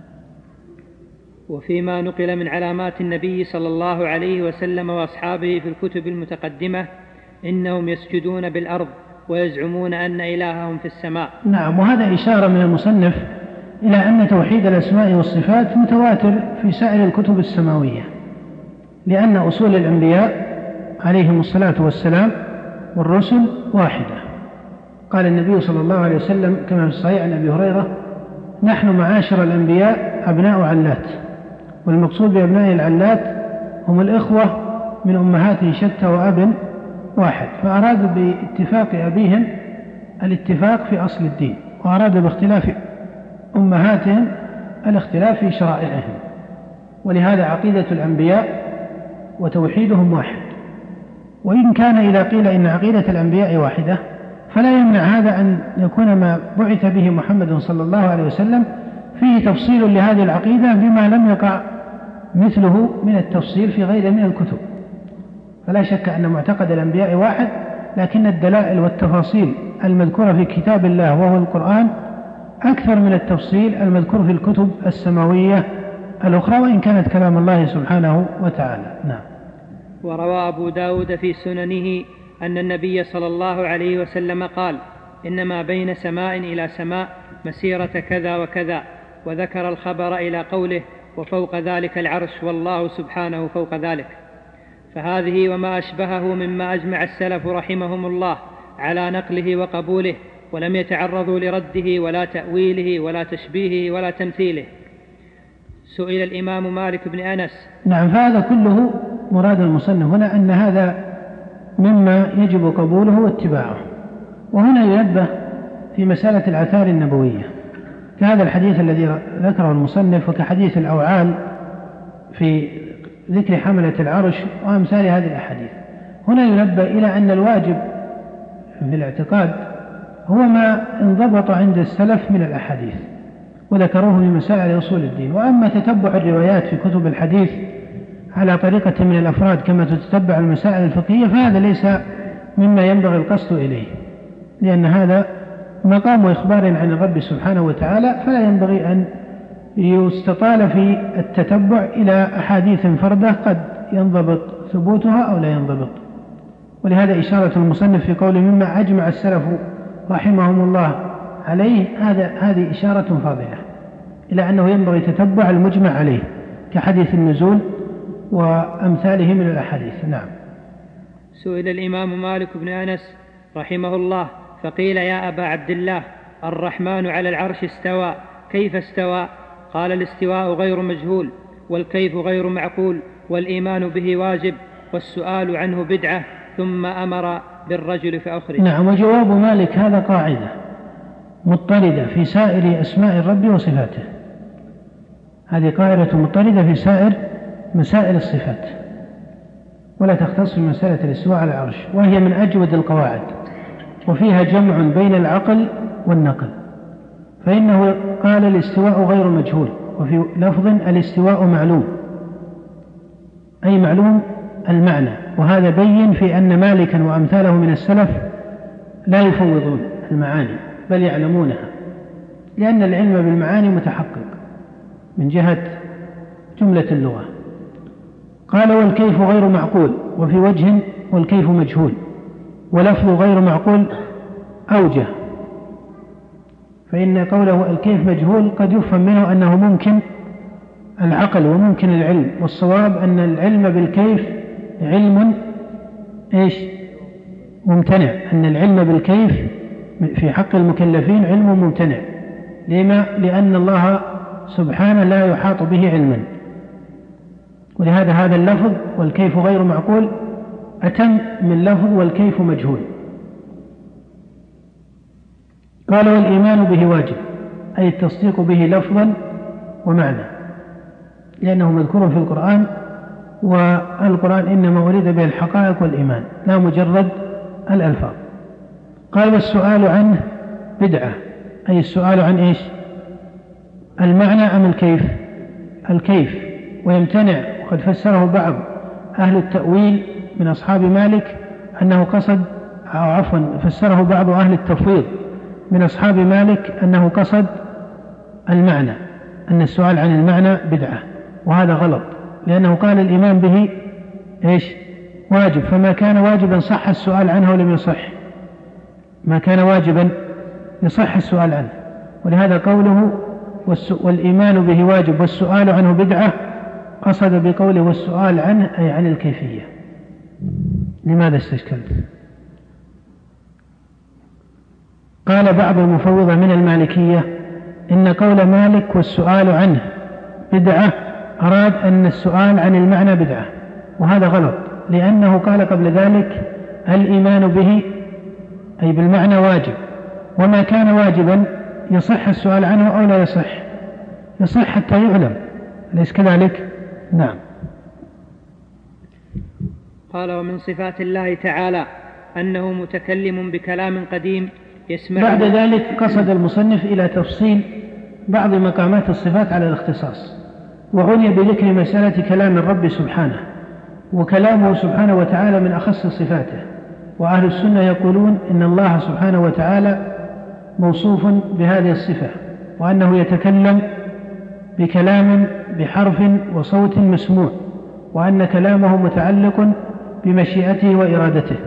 وفيما نقل من علامات النبي صلى الله عليه وسلم وأصحابه في الكتب المتقدمة إنهم يسجدون بالأرض ويزعمون أن إلههم في السماء. نعم. وهذا إشارة من المصنف إلى أن توحيد الأسماء والصفات متواتر في سائر الكتب السماوية، لأن أصول الأنبياء عليهم الصلاة والسلام والرسل واحدة. قال النبي صلى الله عليه وسلم كما في الصحيح عن أبي هريرة نحن معاشر الأنبياء أبناء علات، والمقصود بأبناء العلات هم الإخوة من أمهات شتى وأب واحد، فأرادوا باتفاق أبيهم الاتفاق في أصل الدين، وأرادوا باختلاف أمهاتهم الاختلاف في شرائعهم. ولهذا عقيدة الأنبياء وتوحيدهم واحد. وإن كان إذا قيل إن عقيدة الأنبياء واحدة فلا يمنع هذا أن يكون ما بعث به محمد صلى الله عليه وسلم فيه تفصيل لهذه العقيدة بما لم يقع مثله من التفصيل في غيره من الكتب. فلا شك أن معتقد الأنبياء واحد، لكن الدلائل والتفاصيل المذكورة في كتاب الله وهو القرآن أكثر من التفصيل المذكور في الكتب السماوية الأخرى، وإن كانت كلام الله سبحانه وتعالى. نعم. وروى أبو داود في سننه أن النبي صلى الله عليه وسلم قال إنما بين سماء إلى سماء مسيرة كذا وكذا، وذكر الخبر إلى قوله وفوق ذلك العرش والله سبحانه فوق ذلك. فهذه وما أشبهه مما أجمع السلف رحمهم الله على نقله وقبوله، ولم يتعرضوا لرده ولا تأويله ولا تشبيهه ولا تمثيله. سئل الإمام مالك بن أنس. نعم. فهذا كله مراد المصنف هنا أن هذا مما يجب قبوله واتباعه. وهنا ينبه في مسألة الآثار النبوية كهذا الحديث الذي ذكره المصنف، وكحديث الأوعال في ذكر حملة العرش وأمثال هذه الأحاديث. هنا ينبه إلى أن الواجب في الاعتقاد هو ما انضبط عند السلف من الأحاديث وذكروه في مسائل أصول الدين. وأما تتبع الروايات في كتب الحديث على طريقة من الأفراد كما تتبع المسائل الفقهية فهذا ليس مما ينبغي القصد إليه، لأن هذا مقام إخبار عن الرب سبحانه وتعالى، فلا ينبغي أن يستطال في التتبع إلى أحاديث فردة قد ينضبط ثبوتها أو لا ينضبط. ولهذا إشارة المصنف في قوله مما أجمع السلف رحمهم الله عليه، هذا هذه إشارة فاضلة إلى أنه ينبغي تتبع المجمع عليه كحديث النزول وأمثاله من الأحاديث. نعم. سئل الإمام مالك بن أنس رحمه الله فقيل يا أبا عبد الله الرحمن على العرش استوى، كيف استوى؟ قال الاستواء غير مجهول، والكيف غير معقول، والإيمان به واجب، والسؤال عنه بدعة، ثم أمر بالرجل فأخرج. نعم. وجواب مالك هذا قاعدة مضطردة في سائر أسماء الرب وصفاته، هذه قاعدة مضطردة في سائر مسائل الصفات، ولا تختص بمسألة الاستواء على العرش، وهي من أجود القواعد، وفيها جمع بين العقل والنقل. فإنه قال الاستواء غير مجهول، وفي لفظ الاستواء معلوم، أي معلوم المعنى، وهذا بين في أن مالكا وأمثاله من السلف لا يفوضون المعاني بل يعلمونها، لأن العلم بالمعاني متحقق من جهة جملة اللغة. قال والكيف غير معقول، وفي وجه والكيف مجهول، ولفظ غير معقول أوجه، فإن قوله الكيف مجهول قد يفهم منه أنه ممكن العقل وممكن العلم، والصواب أن العلم بالكيف علم إيش ممتنع، أن العلم بالكيف في حق المكلفين علم ممتنع. لما؟ لأن الله سبحانه لا يحاط به علما، ولهذا هذا اللفظ والكيف غير معقول أتم من لفظ والكيف مجهول. قال والإيمان به واجب، أي التصديق به لفظا ومعنى، لأنه مذكور في القرآن، والقرآن إنما ورد به الحقائق والإيمان لا مجرد الألفاظ. قال والسؤال عنه بدعة، أي السؤال عن إيش؟ المعنى أم الكيف؟ الكيف، ويمتنع، وقد فسره بعض أهل التأويل من أصحاب مالك أنه قصد، أو عفوا فسره بعض أهل التفويض من أصحاب مالك أنه قصد المعنى، أن السؤال عن المعنى بدعة، وهذا غلط، لأنه قال الإيمان به إيش؟ واجب، فما كان واجبا صح السؤال عنه ولم يصح، ما كان واجبا يصح السؤال عنه. ولهذا قوله والإيمان به واجب والسؤال عنه بدعة قصد بقوله والسؤال عنه أي عن الكيفية. لماذا استشكلت؟ قال بعض المفوضة من المالكية إن قول مالك والسؤال عنه بدعة أراد أن السؤال عن المعنى بدعة، وهذا غلط، لأنه قال قبل ذلك الإيمان به أي بالمعنى واجب، وما كان واجبا يصح السؤال عنه أو لا يصح؟ يصح حتى يعلم، أليس كذلك؟ نعم. قال ومن صفات الله تعالى أنه متكلم بكلام قديم يسمع. بعد ذلك قصد المصنف إلى تفصيل بعض مقامات الصفات على الاختصاص، وعني بذكر مسألة كلام الرب سبحانه، وكلامه سبحانه وتعالى من أخص صفاته، وأهل السنة يقولون إن الله سبحانه وتعالى موصوف بهذه الصفة، وأنه يتكلم بكلام بحرف وصوت مسموع، وأن كلامه متعلق بمشيئته وإرادته،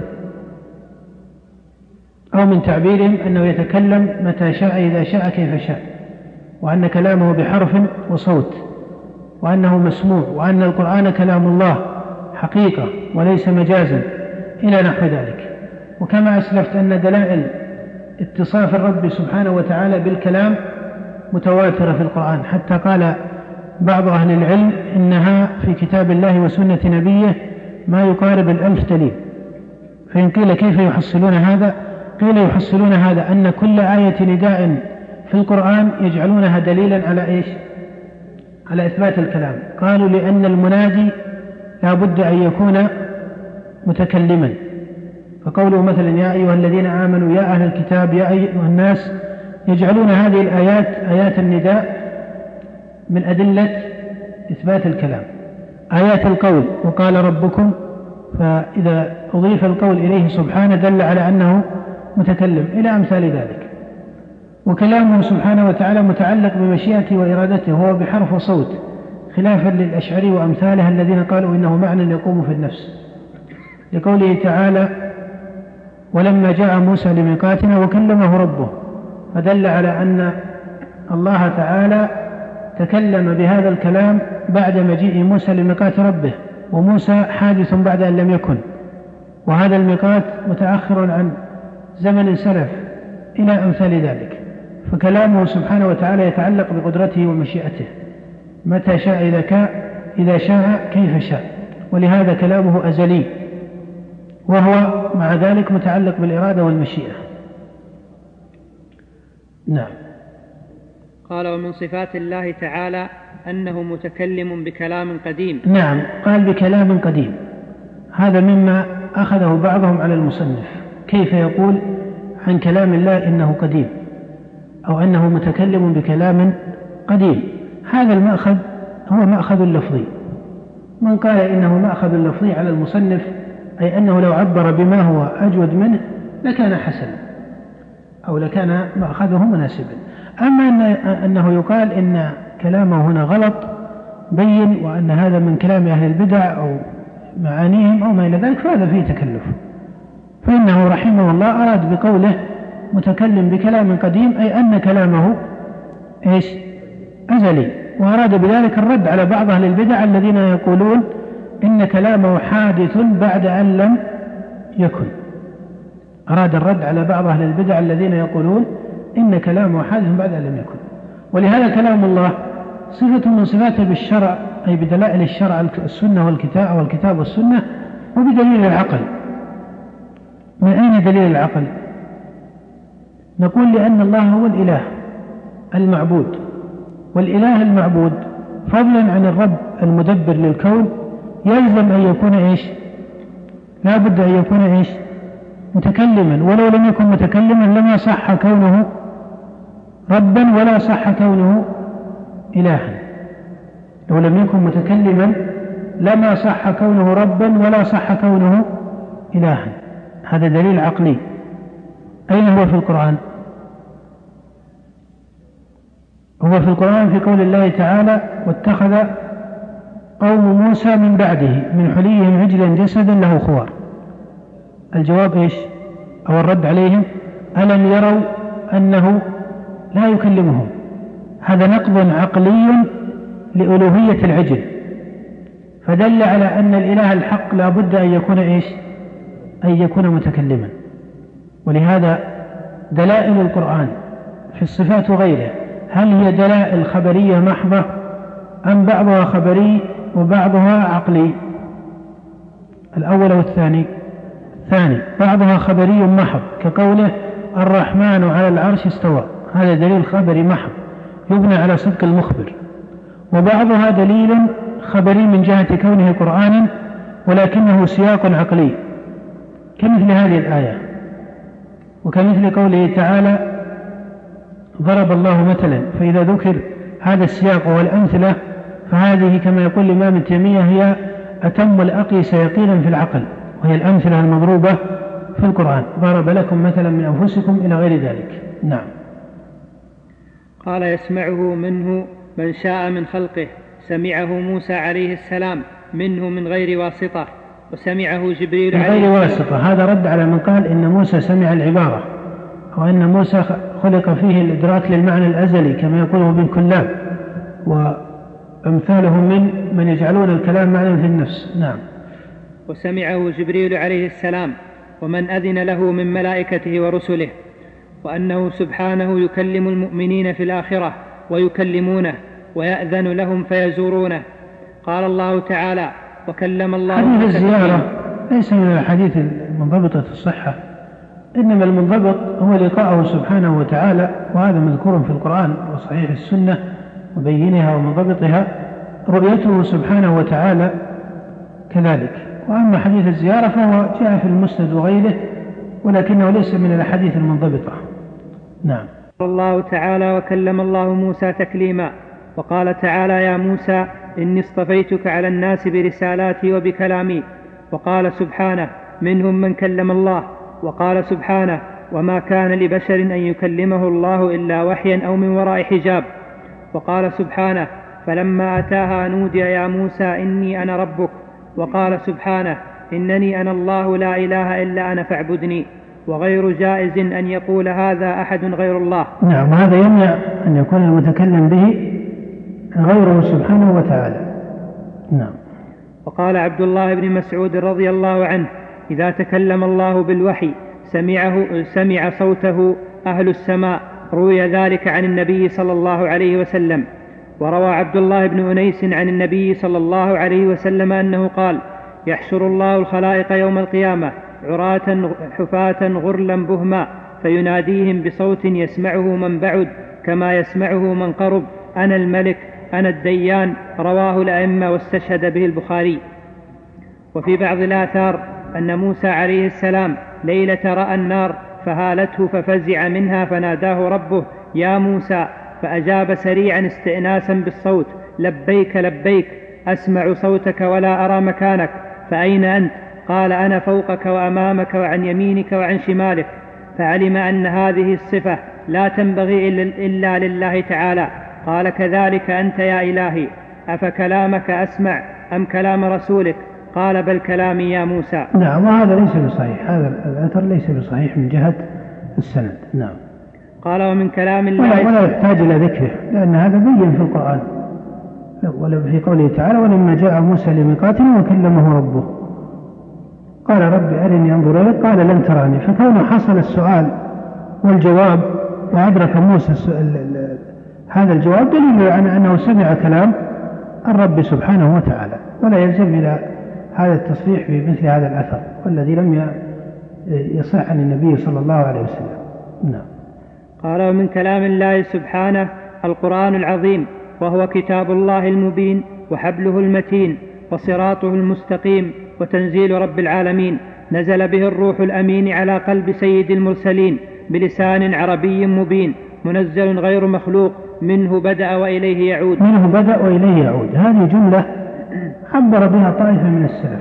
أو من تعبيرهم أنه يتكلم متى شاء إذا شاء كيف شاء، وأن كلامه بحرف وصوت، وأنه مسموع، وأن القرآن كلام الله حقيقة وليس مجازا، إلى نحو ذلك. وكما أسلفت أن دلائل اتصاف الرب سبحانه وتعالى بالكلام متواترة في القرآن، حتى قال بعض أهل العلم إنها في كتاب الله وسنة نبيه ما يقارب الألف دليل. فإن قيل كيف يحصلون هذا؟ قيل يحصلون هذا أن كل آية نداء في القرآن يجعلونها دليلا على إيش؟ على إثبات الكلام. قالوا لأن المنادي لا بد أن يكون متكلما، فقوله مثلا يا أيها الذين آمنوا يا أهل الكتاب يا أيها الناس، يجعلون هذه الآيات آيات النداء من أدلة إثبات الكلام. آيات القول وقال ربكم، فإذا أضيف القول إليه سبحانه دل على أنه متكلم، إلى أمثال ذلك. وكلامه سبحانه وتعالى متعلق بمشيئته وإرادته، هو بحرف وصوت، خلافا للأشعري وأمثاله الذين قالوا إنه معنى يقوم في النفس، لقوله تعالى ولما جاء موسى لميقاتنا وكلمه ربه، فدل على أن الله تعالى تكلم بهذا الكلام بعد مجيء موسى لميقات ربه، وموسى حادث بعد أن لم يكن، وهذا الميقات متأخر عن زمن سلف، إلى أمثال ذلك. فكلامه سبحانه وتعالى يتعلق بقدرته ومشيئته متى شاء إذا كان إذا شاء كيف شاء، ولهذا كلامه أزلي، وهو مع ذلك متعلق بالإرادة والمشيئة. نعم. قال ومن صفات الله تعالى أنه متكلم بكلام قديم. نعم، قال بكلام قديم، هذا مما أخذه بعضهم على المصنف، كيف يقول عن كلام الله إنه قديم أو أنه متكلم بكلام قديم. هذا المأخذ هو مأخذ اللفظي، من قال إنه مأخذ اللفظي على المصنف أي أنه لو عبر بما هو أجود منه لكان حسنا أو لكان مأخذه مناسبا. أما أن أنه يقال إن كلامه هنا غلط بين وأن هذا من كلام أهل البدع أو معانيهم أو ما إلى ذلك فهذا فيه تكلف، فإنه رحمه الله أراد بقوله متكلم بكلام قديم أي أن كلامه إيش أزلي، وأراد بذلك الرد على بعض أهل البدع الذين يقولون إن كلامه حادث بعد أن لم يكن. أراد الرد على بعض أهل البدع الذين يقولون إن كلامه حادث بعد أن لم يكن. ولهذا كلام الله صفة من صفاته بالشرع أي بدلائل الشرع السنة والكتاب والكتاب والسنة وبدليل العقل. من أين دليل العقل؟ نقول لأن الله هو الإله المعبود، والإله المعبود فضلا عن الرب المدبر للكون يلزم أن يكون إيش؟ لا بد أن يكون إيش؟ متكلما، ولو لم يكن متكلما لما صح كونه ربا ولا صح كونه إلها. لو لم يكن متكلما لما صح كونه ربا ولا صح كونه إلها. هذا دليل عقلي. أين هو في القرآن؟ هو في القرآن في قول الله تعالى واتخذ قوم موسى من بعده من حليهم عجلا جسدا له خوار. الجواب إيش أو الرد عليهم ألم يروا أنه لا يكلمهم. هذا نقض عقلي لألوهية العجل، فدل على أن الإله الحق لا بد أن يكون إيش أن يكون متكلما. ولهذا دلائل القرآن في الصفات وغيره هل هي دلائل خبرية محضة أم بعضها خبري وبعضها عقلي؟ الأول والثاني الثاني بعضها خبري محض كقوله الرحمن على العرش استوى، هذا دليل خبري محض يبنى على صدق المخبر، وبعضها دليل خبري من جهة كونه قرآنا ولكنه سياق عقلي كمثل هذه الآية وكمثل قوله تعالى ضرب الله مثلا، فإذا ذكر هذا السياق والأمثلة فهذه كما يقول الإمام ابن تيمية هي أتم الأقيس يقينا في العقل، وهي الأمثلة المضروبة في القرآن ضرب لكم مثلا من أنفسكم إلى غير ذلك. نعم. قال يسمعه منه من شاء من خلقه، سمعه موسى عليه السلام منه من غير واسطة، وسمعه جبريل من غير واسطة. هذا رد على من قال إن موسى سمع العبارة وأن موسى خلق فيه الإدراك للمعنى الأزلي كما يقوله ابن كلاب وأمثالهم من من يجعلون الكلام معنى في النفس. نعم. وسمعه جبريل عليه السلام ومن أذن له من ملائكته ورسله، وأنه سبحانه يكلم المؤمنين في الآخرة ويكلمونه ويأذن لهم فيزورونه. قال الله تعالى وكلم الله. حديث الزيارة ليس من الحديث المنضبطة الصحة، إنما المنضبط هو لقاءه سبحانه وتعالى، وهذا مذكور في القرآن وصحيح السنة وبينها ومنضبطها، رؤيته سبحانه وتعالى كذلك. وأما حديث الزيارة فهو جاء في المسند وغيره ولكنه ليس من الأحاديث المنضبطة. نعم. قال الله تعالى وكلم الله موسى تكليما، وقال تعالى يا موسى إني اصطفيتك على الناس برسالاتي وبكلامي. وقال سبحانه منهم من كلم الله. وقال سبحانه وما كان لبشر أن يكلمه الله إلا وحيا أو من وراء حجاب. وقال سبحانه فلما أتاها نودي يا موسى إني أنا ربك. وقال سبحانه إنني أنا الله لا إله إلا أنا فاعبدني. وغير جائز أن يقول هذا أحد غير الله. نعم. هذا يمنع أن يكون المتكلم به غيره سبحانه وتعالى. نعم. وقال عبد الله بن مسعود رضي الله عنه إذا تكلم الله بالوحي سمعه سمع صوته أهل السماء روي ذلك عن النبي صلى الله عليه وسلم. وروى عبد الله بن أنيس عن النبي صلى الله عليه وسلم أنه قال: يحشر الله الخلائق يوم القيامة عراة حفاة غرلا بهما فيناديهم بصوت يسمعه من بعد كما يسمعه من قرب: أنا الملك أنا الديان. رواه الأئمة واستشهد به البخاري. وفي بعض الآثار أن موسى عليه السلام ليلة رأى النار فهالته ففزع منها فناداه ربه: يا موسى، فأجاب سريعا استئناسا بالصوت: لبيك لبيك، أسمع صوتك ولا أرى مكانك، فأين أنت؟ قال: أنا فوقك وأمامك وعن يمينك وعن شمالك. فعلم أن هذه الصفة لا تنبغي إلا لله تعالى. قال: كذلك أنت يا إلهي، أفكلامك أسمع أم كلام رسولك؟ قال: بل كلامي يا موسى. نعم، وهذا ليس بصحيح، هذا الأثر ليس بصحيح من جهة السند. نعم. قال: ومن كلام الله ولا, ولا يحتاج إلى ذكره، لأن هذا بين في القرآن، ولا في قوله تعالى: ولما جاء موسى لميقاتنا وكلمه ربه قال: رب أرني أنظر إليك قال: لن تراني. فكونه حصل السؤال والجواب وأدرك موسى هذا الجواب دليل على أنه سمع كلام الرب سبحانه وتعالى، ولا يلزم إلى هذا التصريح بمثل هذا الأثر والذي لم يصح عن النبي صلى الله عليه وسلم. نعم. قال: ومن كلام الله سبحانه القرآن العظيم، وهو كتاب الله المبين وحبله المتين وصراطه المستقيم وتنزيل رب العالمين، نزل به الروح الأمين على قلب سيد المرسلين بلسان عربي مبين، منزل غير مخلوق، منه بدأ وإليه يعود. منه بدأ وإليه يعود، هذه جملة عبر بها طائفة من السلف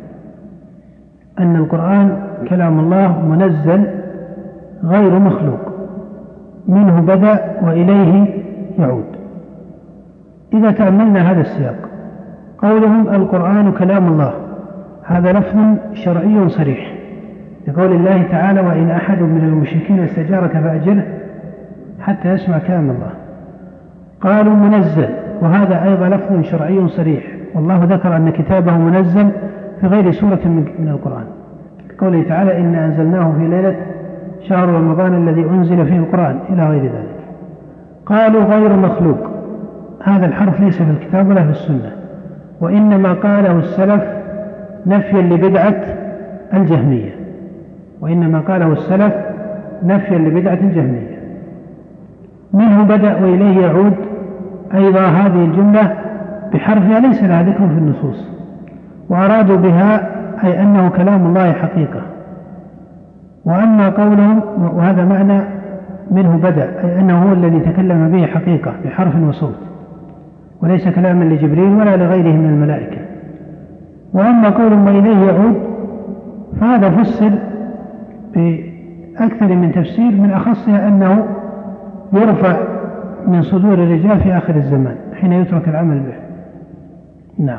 أن القرآن كلام الله منزل غير مخلوق، منه بدأ وإليه يعود. إذا تأملنا هذا السياق، قولهم القرآن كلام الله، هذا لفظ شرعي صريح لقول الله تعالى: وإن أحد من المشركين استجارك فأجره حتى يسمع كلام الله. قالوا منزل، وهذا أيضا لفظ شرعي صريح، والله ذكر أن كتابه منزل في غير سورة من القرآن، قوله تعالى: إنا أنزلناه في ليلة شهر رمضان الذي أنزل فيه القرآن، إلى غير ذلك. قالوا غير مخلوق، هذا الحرف ليس في الكتاب ولا في السنة، وإنما قاله السلف نفيا لبدعة الجهمية، وإنما قاله السلف نفيا لبدعة الجهمية. منه بدأ وإليه يعود، أيضا هذه الجملة بحرفها ليس لها ذكر في النصوص، وأرادوا بها أي أنه كلام الله حقيقة. وأما قولهم، وهذا معنى منه بدأ، أي أنه هو الذي تكلم به حقيقة بحرف وصوت، وليس كلاما لجبريل ولا لغيره من الملائكة. وأما قول وإليه يعود فهذا فسر بأكثر من تفسير، من أخصها أنه يرفع من صدور الرجال في آخر الزمان حين يترك العمل به. نعم.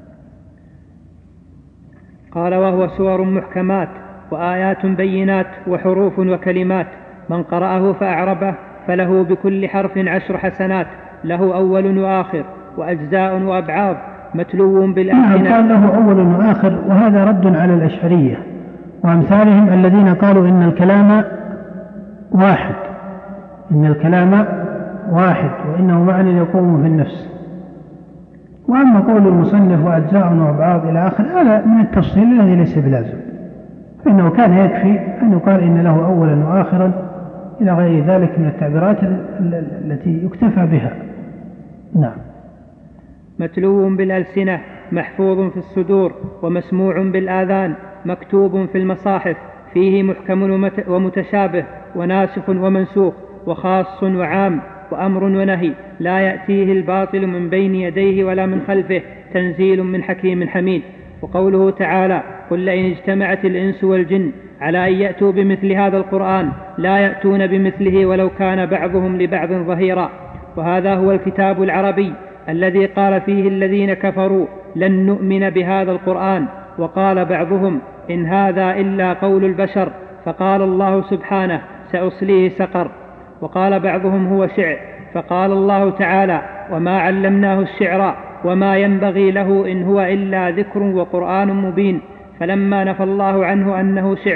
قال: وهو سور محكمات وآيات بينات وحروف وكلمات، من قرأه فأعربه فله بكل حرف عشر حسنات، له أول وآخر وأجزاء وأبعاض، متلو بالألسنة. نعم، قال له أول وآخر، وهذا رد على الأشعرية وأمثالهم الذين قالوا إن الكلام واحد، إن الكلام واحد وإنه معنى يقوم في النفس. وأما قول المصنف وأجزاء وأبعاض إلى آخر، هذا من التفصيل الذي ليس بلازم، فإنه كان يكفي أن يقال إن له أولا وآخرا إلى غير ذلك من التعبيرات التي يكتفى بها. نعم. متلو بالألسنة، محفوظ في الصدور، ومسموع بالآذان، مكتوب في المصاحف، فيه محكم ومتشابه، وناسخ ومنسوخ، وخاص وعام، وأمر ونهي، لا يأتيه الباطل من بين يديه ولا من خلفه، تنزيل من حكيم حميد. وقوله تعالى: قل لئن اجتمعت الإنس والجن على أن يأتوا بمثل هذا القرآن لا يأتون بمثله ولو كان بعضهم لبعض ظهيرا. وهذا هو الكتاب العربي الذي قال فيه الذين كفروا: لن نؤمن بهذا القرآن. وقال بعضهم: إن هذا إلا قول البشر. فقال الله سبحانه: سأصليه سقر. وقال بعضهم: هو شعر. فقال الله تعالى: وما علمناه الشعر وما ينبغي له إن هو إلا ذكر وقرآن مبين. فلما نفى الله عنه أنه شعر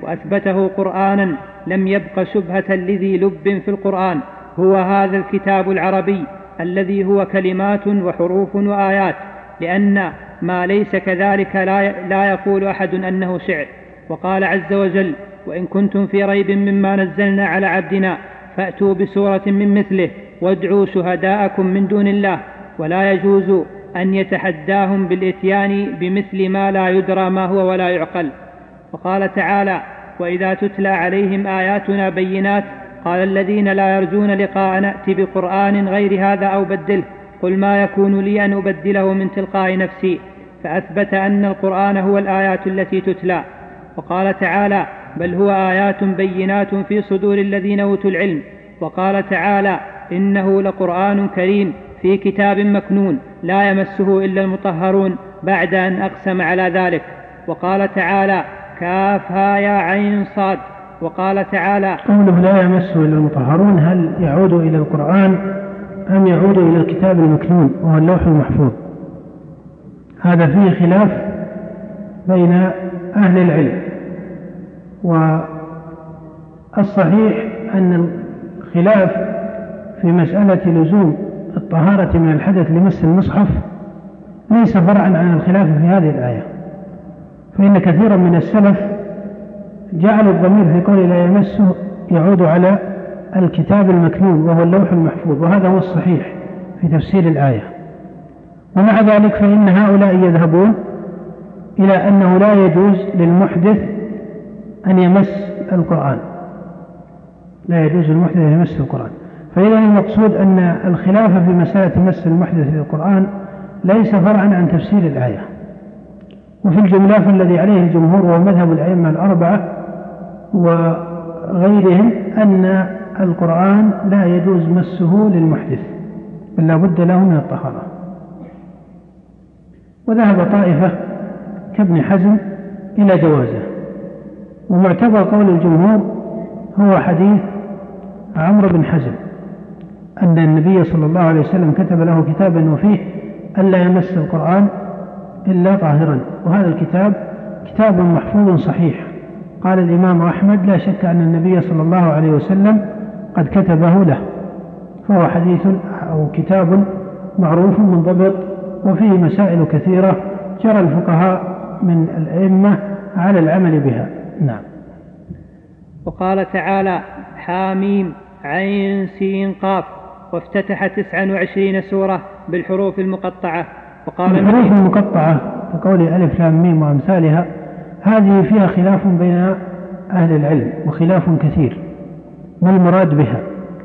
وأثبته قرآنا لم يبق شبهة لذي لب في القرآن، هو هذا الكتاب العربي الذي هو كلمات وحروف وآيات، لأن ما ليس كذلك لا, لا يقول أحد أنه شعر. وقال عز وجل: وإن كنتم في ريب مما نزلنا على عبدنا فأتوا بسورة من مثله وادعوا شهداءكم من دون الله. ولا يجوز أن يتحداهم بالإتيان بمثل ما لا يدرى ما هو ولا يعقل. وقال تعالى: وإذا تتلى عليهم آياتنا بينات قال الذين لا يرجون لقاء نأتي بقرآن غير هذا أو بدله قل ما يكون لي أن أبدله من تلقاء نفسي، فأثبت أن القرآن هو الآيات التي تتلى. وقال تعالى: بل هو آيات بينات في صدور الذين أوتوا العلم. وقال تعالى: إنه لقرآن كريم في كتاب مكنون لا يمسه إلا المطهرون، بعد أن أقسم على ذلك. وقال تعالى: كافها يا عين صاد. وقال تعالى: قوله لا يمسه إلا المطهرون هل يعود إلى القرآن أم يعود إلى الكتاب المكنون وهو اللوح المحفوظ؟ هذا فيه خلاف بين أهل العلم، والصحيح أن الخلاف في مسألة لزوم الطهارة من الحدث لمس المصحف ليس فرعا عن الخلاف في هذه الآية، فإن كثيرا من السلف جعل الضمير في قول لا يمسه يعود على الكتاب المكنون وهو اللوح المحفوظ، وهذا هو الصحيح في تفسير الآية. ومع ذلك فإن هؤلاء يذهبون إلى أنه لا يجوز للمحدث أن يمس القرآن، لا يجوز للمحدث أن يمس القرآن. فإذا المقصود أن الخلاف في مسألة مس المحدث في القرآن ليس فرعا عن تفسير الآية. وفي الجملة فالذي عليه الجمهور وهو مذهب الأئمة الأربعة وغيرهم أن القرآن لا يجوز مسه للمحدث بل لا بد له من الطهارة. وذهب طائفة كابن حزم إلى جوازه، ومعتبر قول الجمهور هو حديث عمرو بن حزم أن النبي صلى الله عليه وسلم كتب له كتابا وفيه ألا يمس القرآن إلا طاهرا، وهذا الكتاب كتاب محفوظ صحيح. قال الإمام أحمد: لا شك أن النبي صلى الله عليه وسلم قد كتبه له، فهو حديث أو كتاب معروف منضبط وفيه مسائل كثيرة جرى الفقهاء من الأئمة على العمل بها. نعم. وقال تعالى: حاميم عين سين قاف، وافتتح تسعا وعشرين سورة بالحروف المقطعة. وقال الحروف المقطعة كقول ألف لام ميم وأمثالها هذه فيها خلاف بين أهل العلم وخلاف كثير ما المراد بها،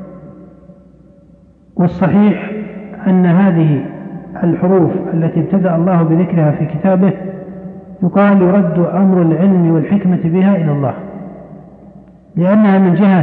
والصحيح أن هذه الحروف التي ابتدأ الله بذكرها في كتابه يقال يرد أمر العلم والحكمة بها إلى الله، لأنها من جهة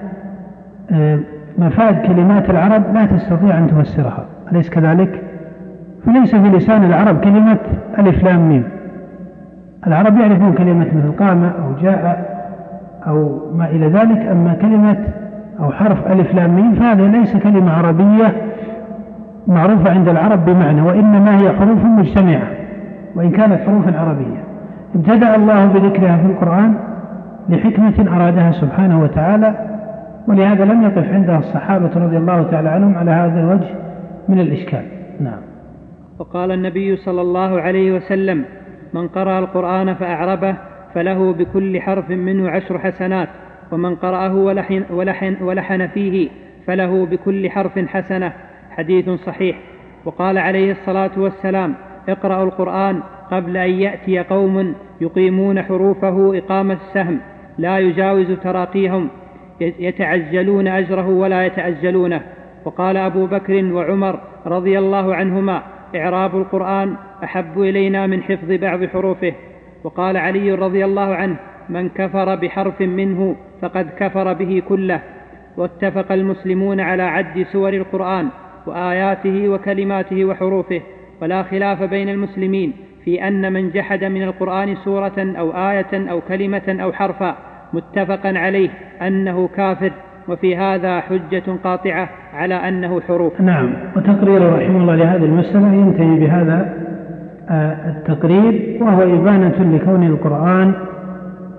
مفاد كلمات العرب لا تستطيع أن تفسرها، أليس كذلك؟ فليس في لسان العرب كلمة ألف لام ميم، العرب يعرفون كلمة مثل قام أو جاء أو ما إلى ذلك، أما كلمة أو حرف ألف لام ميم فهذه ليس كلمة عربية معروفة عند العرب بمعنى، وإنما هي حروف مجتمعة وإن كانت حروفا عربية ابتدأ الله بذكرها في القرآن لحكمة أرادها سبحانه وتعالى، ولهذا لم يقف عندها الصحابة رضي الله تعالى عنهم على هذا الوجه من الإشكال. نعم. وقال النبي صلى الله عليه وسلم: من قرأ القرآن فأعربه فله بكل حرف منه عشر حسنات، ومن قرأه ولحن, ولحن, ولحن فيه فله بكل حرف حسنة. حديث صحيح. وقال عليه الصلاة والسلام: اقرأوا القرآن قبل أن يأتي قوم يقيمون حروفه إقامة السهم لا يجاوز تراقيهم يتعجلون أجره ولا يتأجلونه. وقال أبو بكر وعمر رضي الله عنهما: إعراب القرآن أحب إلينا من حفظ بعض حروفه. وقال علي رضي الله عنه: من كفر بحرف منه فقد كفر به كله. واتفق المسلمون على عد سور القرآن وآياته وكلماته وحروفه، ولا خلاف بين المسلمين في أن من جحد من القرآن سورة أو آية أو كلمة أو حرفا متفقا عليه أنه كافر، وفي هذا حجة قاطعة على أنه حروف. نعم. وتقرير رحمه الله لهذه المسألة ينتهي بهذا التقرير، وهو إبانة لكون القرآن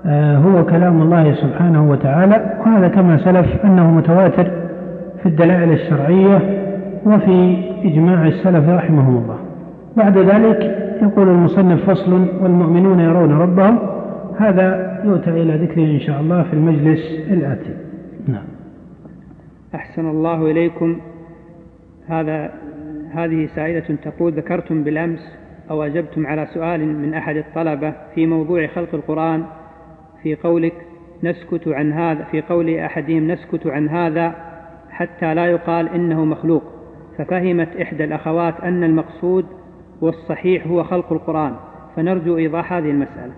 هو كلام الله سبحانه وتعالى، وهذا كما سلف أنه متواتر في الدلائل الشرعية وفي إجماع السلف رحمهم الله. بعد ذلك يقول المصنف: فصل: والمؤمنون يرون ربهم. هذا يؤتى إلى ذكره إن شاء الله في المجلس الآتي. نعم. أحسن الله إليكم. هذا هذه سائلة تقول: ذكرتم بالأمس أو أجبتم على سؤال من أحد الطلبة في موضوع خلق القرآن في قولك نسكت عن هذا في قول أحدهم نسكت عن هذا حتى لا يقال إنه مخلوق، ففهمت إحدى الأخوات أن المقصود والصحيح هو خلق القرآن، فنرجو إيضاح هذه المسألة.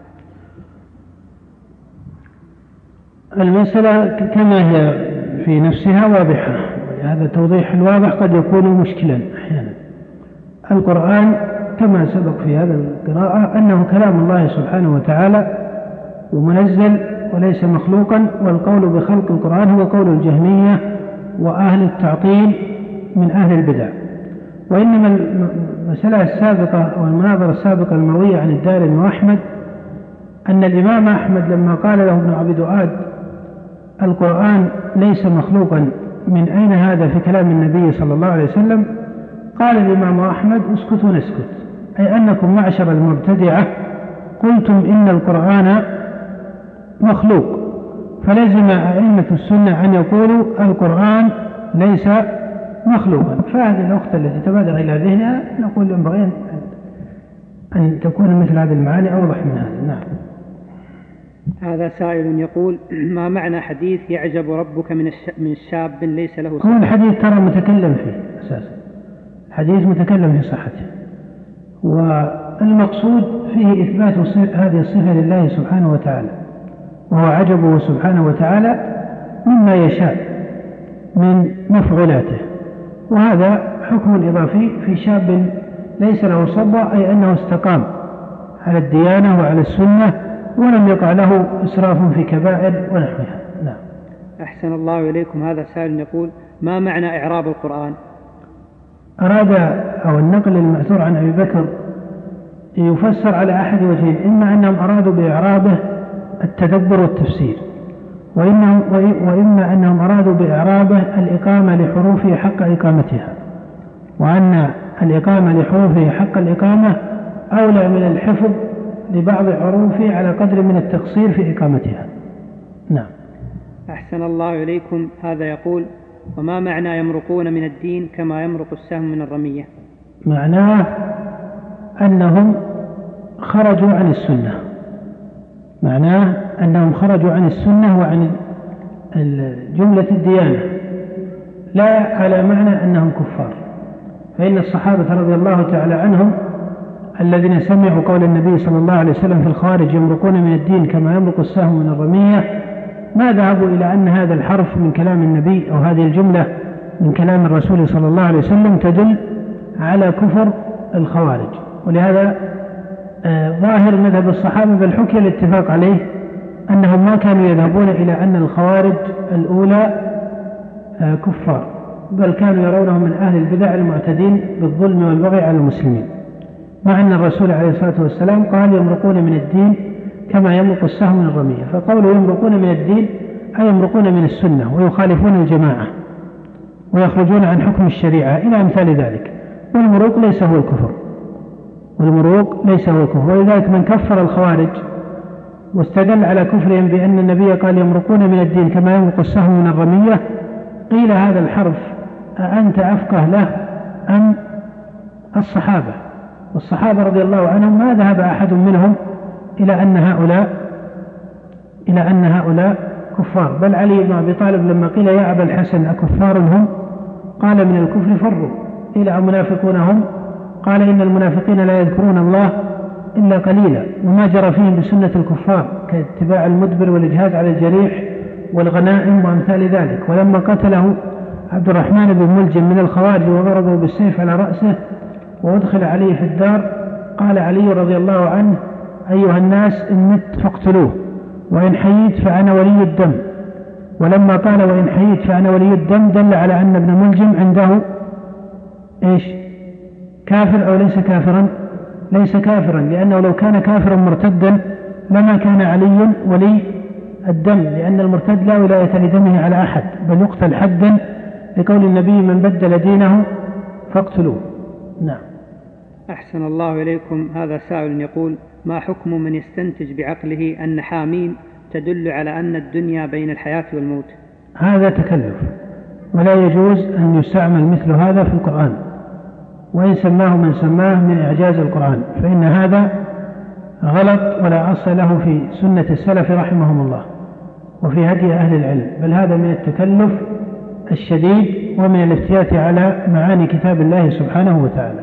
المسألة كما هي في نفسها واضحة، هذا توضيح الواضح قد يكون مشكلا أحيانا. القرآن كما سبق في هذا القراءة أنه كلام الله سبحانه وتعالى ومنزل وليس مخلوقا، والقول بخلق القرآن هو قول الجهمية وأهل التعطيل من أهل البدع. وإنما المسألة السابقة والمناظرة السابقة المروية عن الدارمي وأحمد أن الإمام أحمد لما قال له ابن أبي دؤاد القرآن ليس مخلوقا من أين هذا في كلام النبي صلى الله عليه وسلم، قال الإمام أحمد: اسكتوا نسكت، أي أنكم معشر المبتدعة قلتم إن القرآن مخلوق، فلزم أئمة السنة أن يقولوا القرآن ليس مخلوقا. فهذه الأخت التي تبادر إلى ذهنها نقول ينبغي أن تكون مثل هذه المعاني أوضح من هذا. نعم. هذا سائل يقول: ما معنى حديث يعجب ربك من من شاب ليس له صحة؟ هو الحديث ترى متكلم فيه أساسا، الحديث متكلم في صحته، والمقصود فيه إثبات هذه الصفة لله سبحانه وتعالى، وهو عجبه سبحانه وتعالى مما يشاء من مفعولاته. وهذا حكم إضافي في شاب ليس له صبا، أي أنه استقام على الديانة وعلى السنة ولم يقع له إسراف في كبائر ونحوها. نعم. أحسن الله إليكم. هذا سائل يقول: ما معنى إعراب القرآن؟ أراد أو النقل المأثور عن أبي بكر يفسر على أحد وجهين: إما أنهم أرادوا بإعرابه التدبر والتفسير، وإنهم وإما أنهم أرادوا بإعرابه الإقامة لحروفه حق إقامتها، وأن الإقامة لحروفه حق الإقامة أولى من الحفظ لبعض حروفه على قدر من التقصير في إقامتها. نعم. أحسن الله إليكم. هذا يقول: وما معنى يمرقون من الدين كما يمرق السهم من الرمية؟ معناه أنهم خرجوا عن السنة، معناه أنهم خرجوا عن السنة وعن جملة الديانة، لا على معنى أنهم كفار. فإن الصحابة رضي الله تعالى عنهم الذين سمعوا قول النبي صلى الله عليه وسلم في الخارج يمرقون من الدين كما يمرق السهم من الرمية ما ذهبوا إلى أن هذا الحرف من كلام النبي أو هذه الجملة من كلام الرسول صلى الله عليه وسلم تدل على كفر الخوارج. ولهذا آه ظاهر مذهب الصحابة بل حكي الاتفاق عليه أنهم ما كانوا يذهبون إلى أن الخوارج الأولى آه كفار، بل كانوا يرونهم من أهل البدع المعتدين بالظلم والبغي على المسلمين، مع أن الرسول عليه الصلاة والسلام قال يمرقون من الدين كما يمرق السهم من الرمية. فقولوا يمرقون من الدين أي يمرقون من السنة ويخالفون الجماعة ويخرجون عن حكم الشريعة إلى أمثال ذلك. والمروق ليس هو الكفر، والمروق ليس هو الكفر. ولذلك من كفر الخوارج واستدل على كفرهم بأن النبي قال يمرقون من الدين كما يمرق السهم من الرمية قيل هذا الحرف أأنت أفقه له أم الصحابة؟ والصحابة رضي الله عنهم ما ذهب أحد منهم إلى أن هؤلاء إلى أن هؤلاء كفار، بل علي بن أبي طالب لما قيل يا أبا الحسن أكفار هم؟ قال من الكفر فروا. قيل أمنافقون هم؟ قال إن المنافقين لا يذكرون الله إلا قليلا، وما جرى فيهم بسنة الكفار كاتباع المدبر والإجهاد على الجريح والغنائم وأمثال ذلك. ولما قتله عبد الرحمن بن ملجم من الخوارج وضربه بالسيف على رأسه وأدخل عليه في الدار قال علي رضي الله عنه أيها الناس إن مت فاقتلوه وإن حييت فأنا ولي الدم. ولما قال وإن حييت فأنا ولي الدم دل على أن ابن ملجم عنده إيش؟ كافر أو ليس كافرا؟ ليس كافرا، لأنه لو كان كافرا مرتدا لما كان علي ولي الدم، لأن المرتد لا ولاية لدمه على أحد بل يقتل حدا لقول النبي من بدل دينه فاقتلوه. نعم. أحسن الله إليكم. هذا سائل يقول: ما حكم من يستنتج بعقله أن حاميم تدل على أن الدنيا بين الحياة والموت؟ هذا تكلف، ولا يجوز أن يستعمل مثل هذا في القرآن، وإن سماه من سماه من إعجاز القرآن فإن هذا غلط ولا أصل له في سنة السلف رحمهم الله وفي هدي أهل العلم، بل هذا من التكلف الشديد ومن الافتيات على معاني كتاب الله سبحانه وتعالى.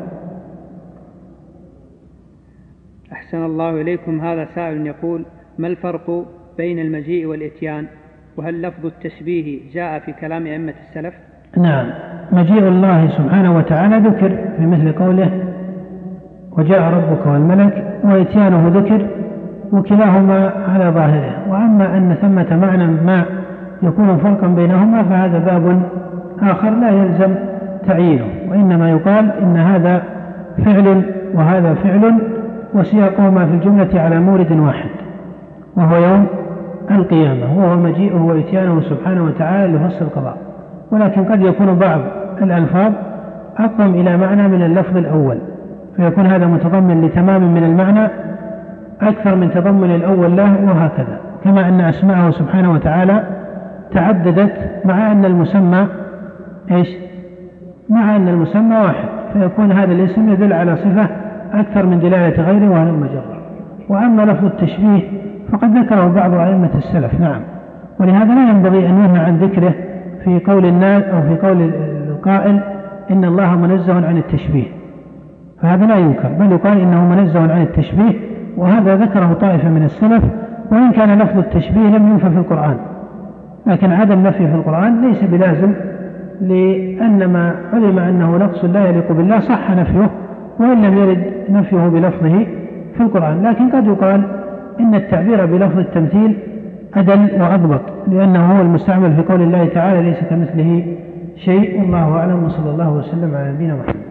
أحسن الله إليكم. هذا سائل يقول: ما الفرق بين المجيء والإتيان؟ وهل لفظ التشبيه جاء في كلام أئمة السلف؟ نعم، مجيء الله سبحانه وتعالى ذكر في مثل قوله وجاء ربك والملك، وإتيانه ذكر، وكلاهما على ظاهره. وأما أن ثمة معنى ما يكون فرقا بينهما فهذا باب آخر لا يلزم تعيينه، وإنما يقال إن هذا فعل وهذا فعل وسياقهما في الجملة على مورد واحد وهو يوم القيامة، وهو مجيئه وإتيانه سبحانه وتعالى لفصل القضاء. ولكن قد يكون بعض الألفاظ أقرب إلى معنى من اللفظ الأول، فيكون هذا متضمن لتمام من المعنى أكثر من تضمن الأول له، وهكذا. كما أن أسماءه سبحانه وتعالى تعددت مع أن المسمى إيش؟ مع أن المسمى واحد، فيكون هذا الاسم يدل على صفة أكثر من دلالة غيره وهذا المجرد. وأما لفظ التشبيه فقد ذكره بعض أئمة السلف، نعم، ولهذا لا ينبغي أن ينهى عن ذكره في قول الناس أو في قول القائل إن الله منزه عن التشبيه، فهذا لا ينكر، بل يقال إنه منزه عن التشبيه، وهذا ذكره طائفة من السلف، وإن كان لفظ التشبيه لم ينفى في القرآن، لكن عدم نفيه في القرآن ليس بلازم، لأن ما علم أنه نقص لا يليق بالله صح نفيه وإن لم يرد نفيه بلفظه في القرآن. لكن قد يقال إن التعبير بلفظ التمثيل أدل وأضبط، لأنه هو المستعمل في قول الله تعالى ليس كمثله شيء. والله أعلم، وصلى الله وسلم على نبينا محمد.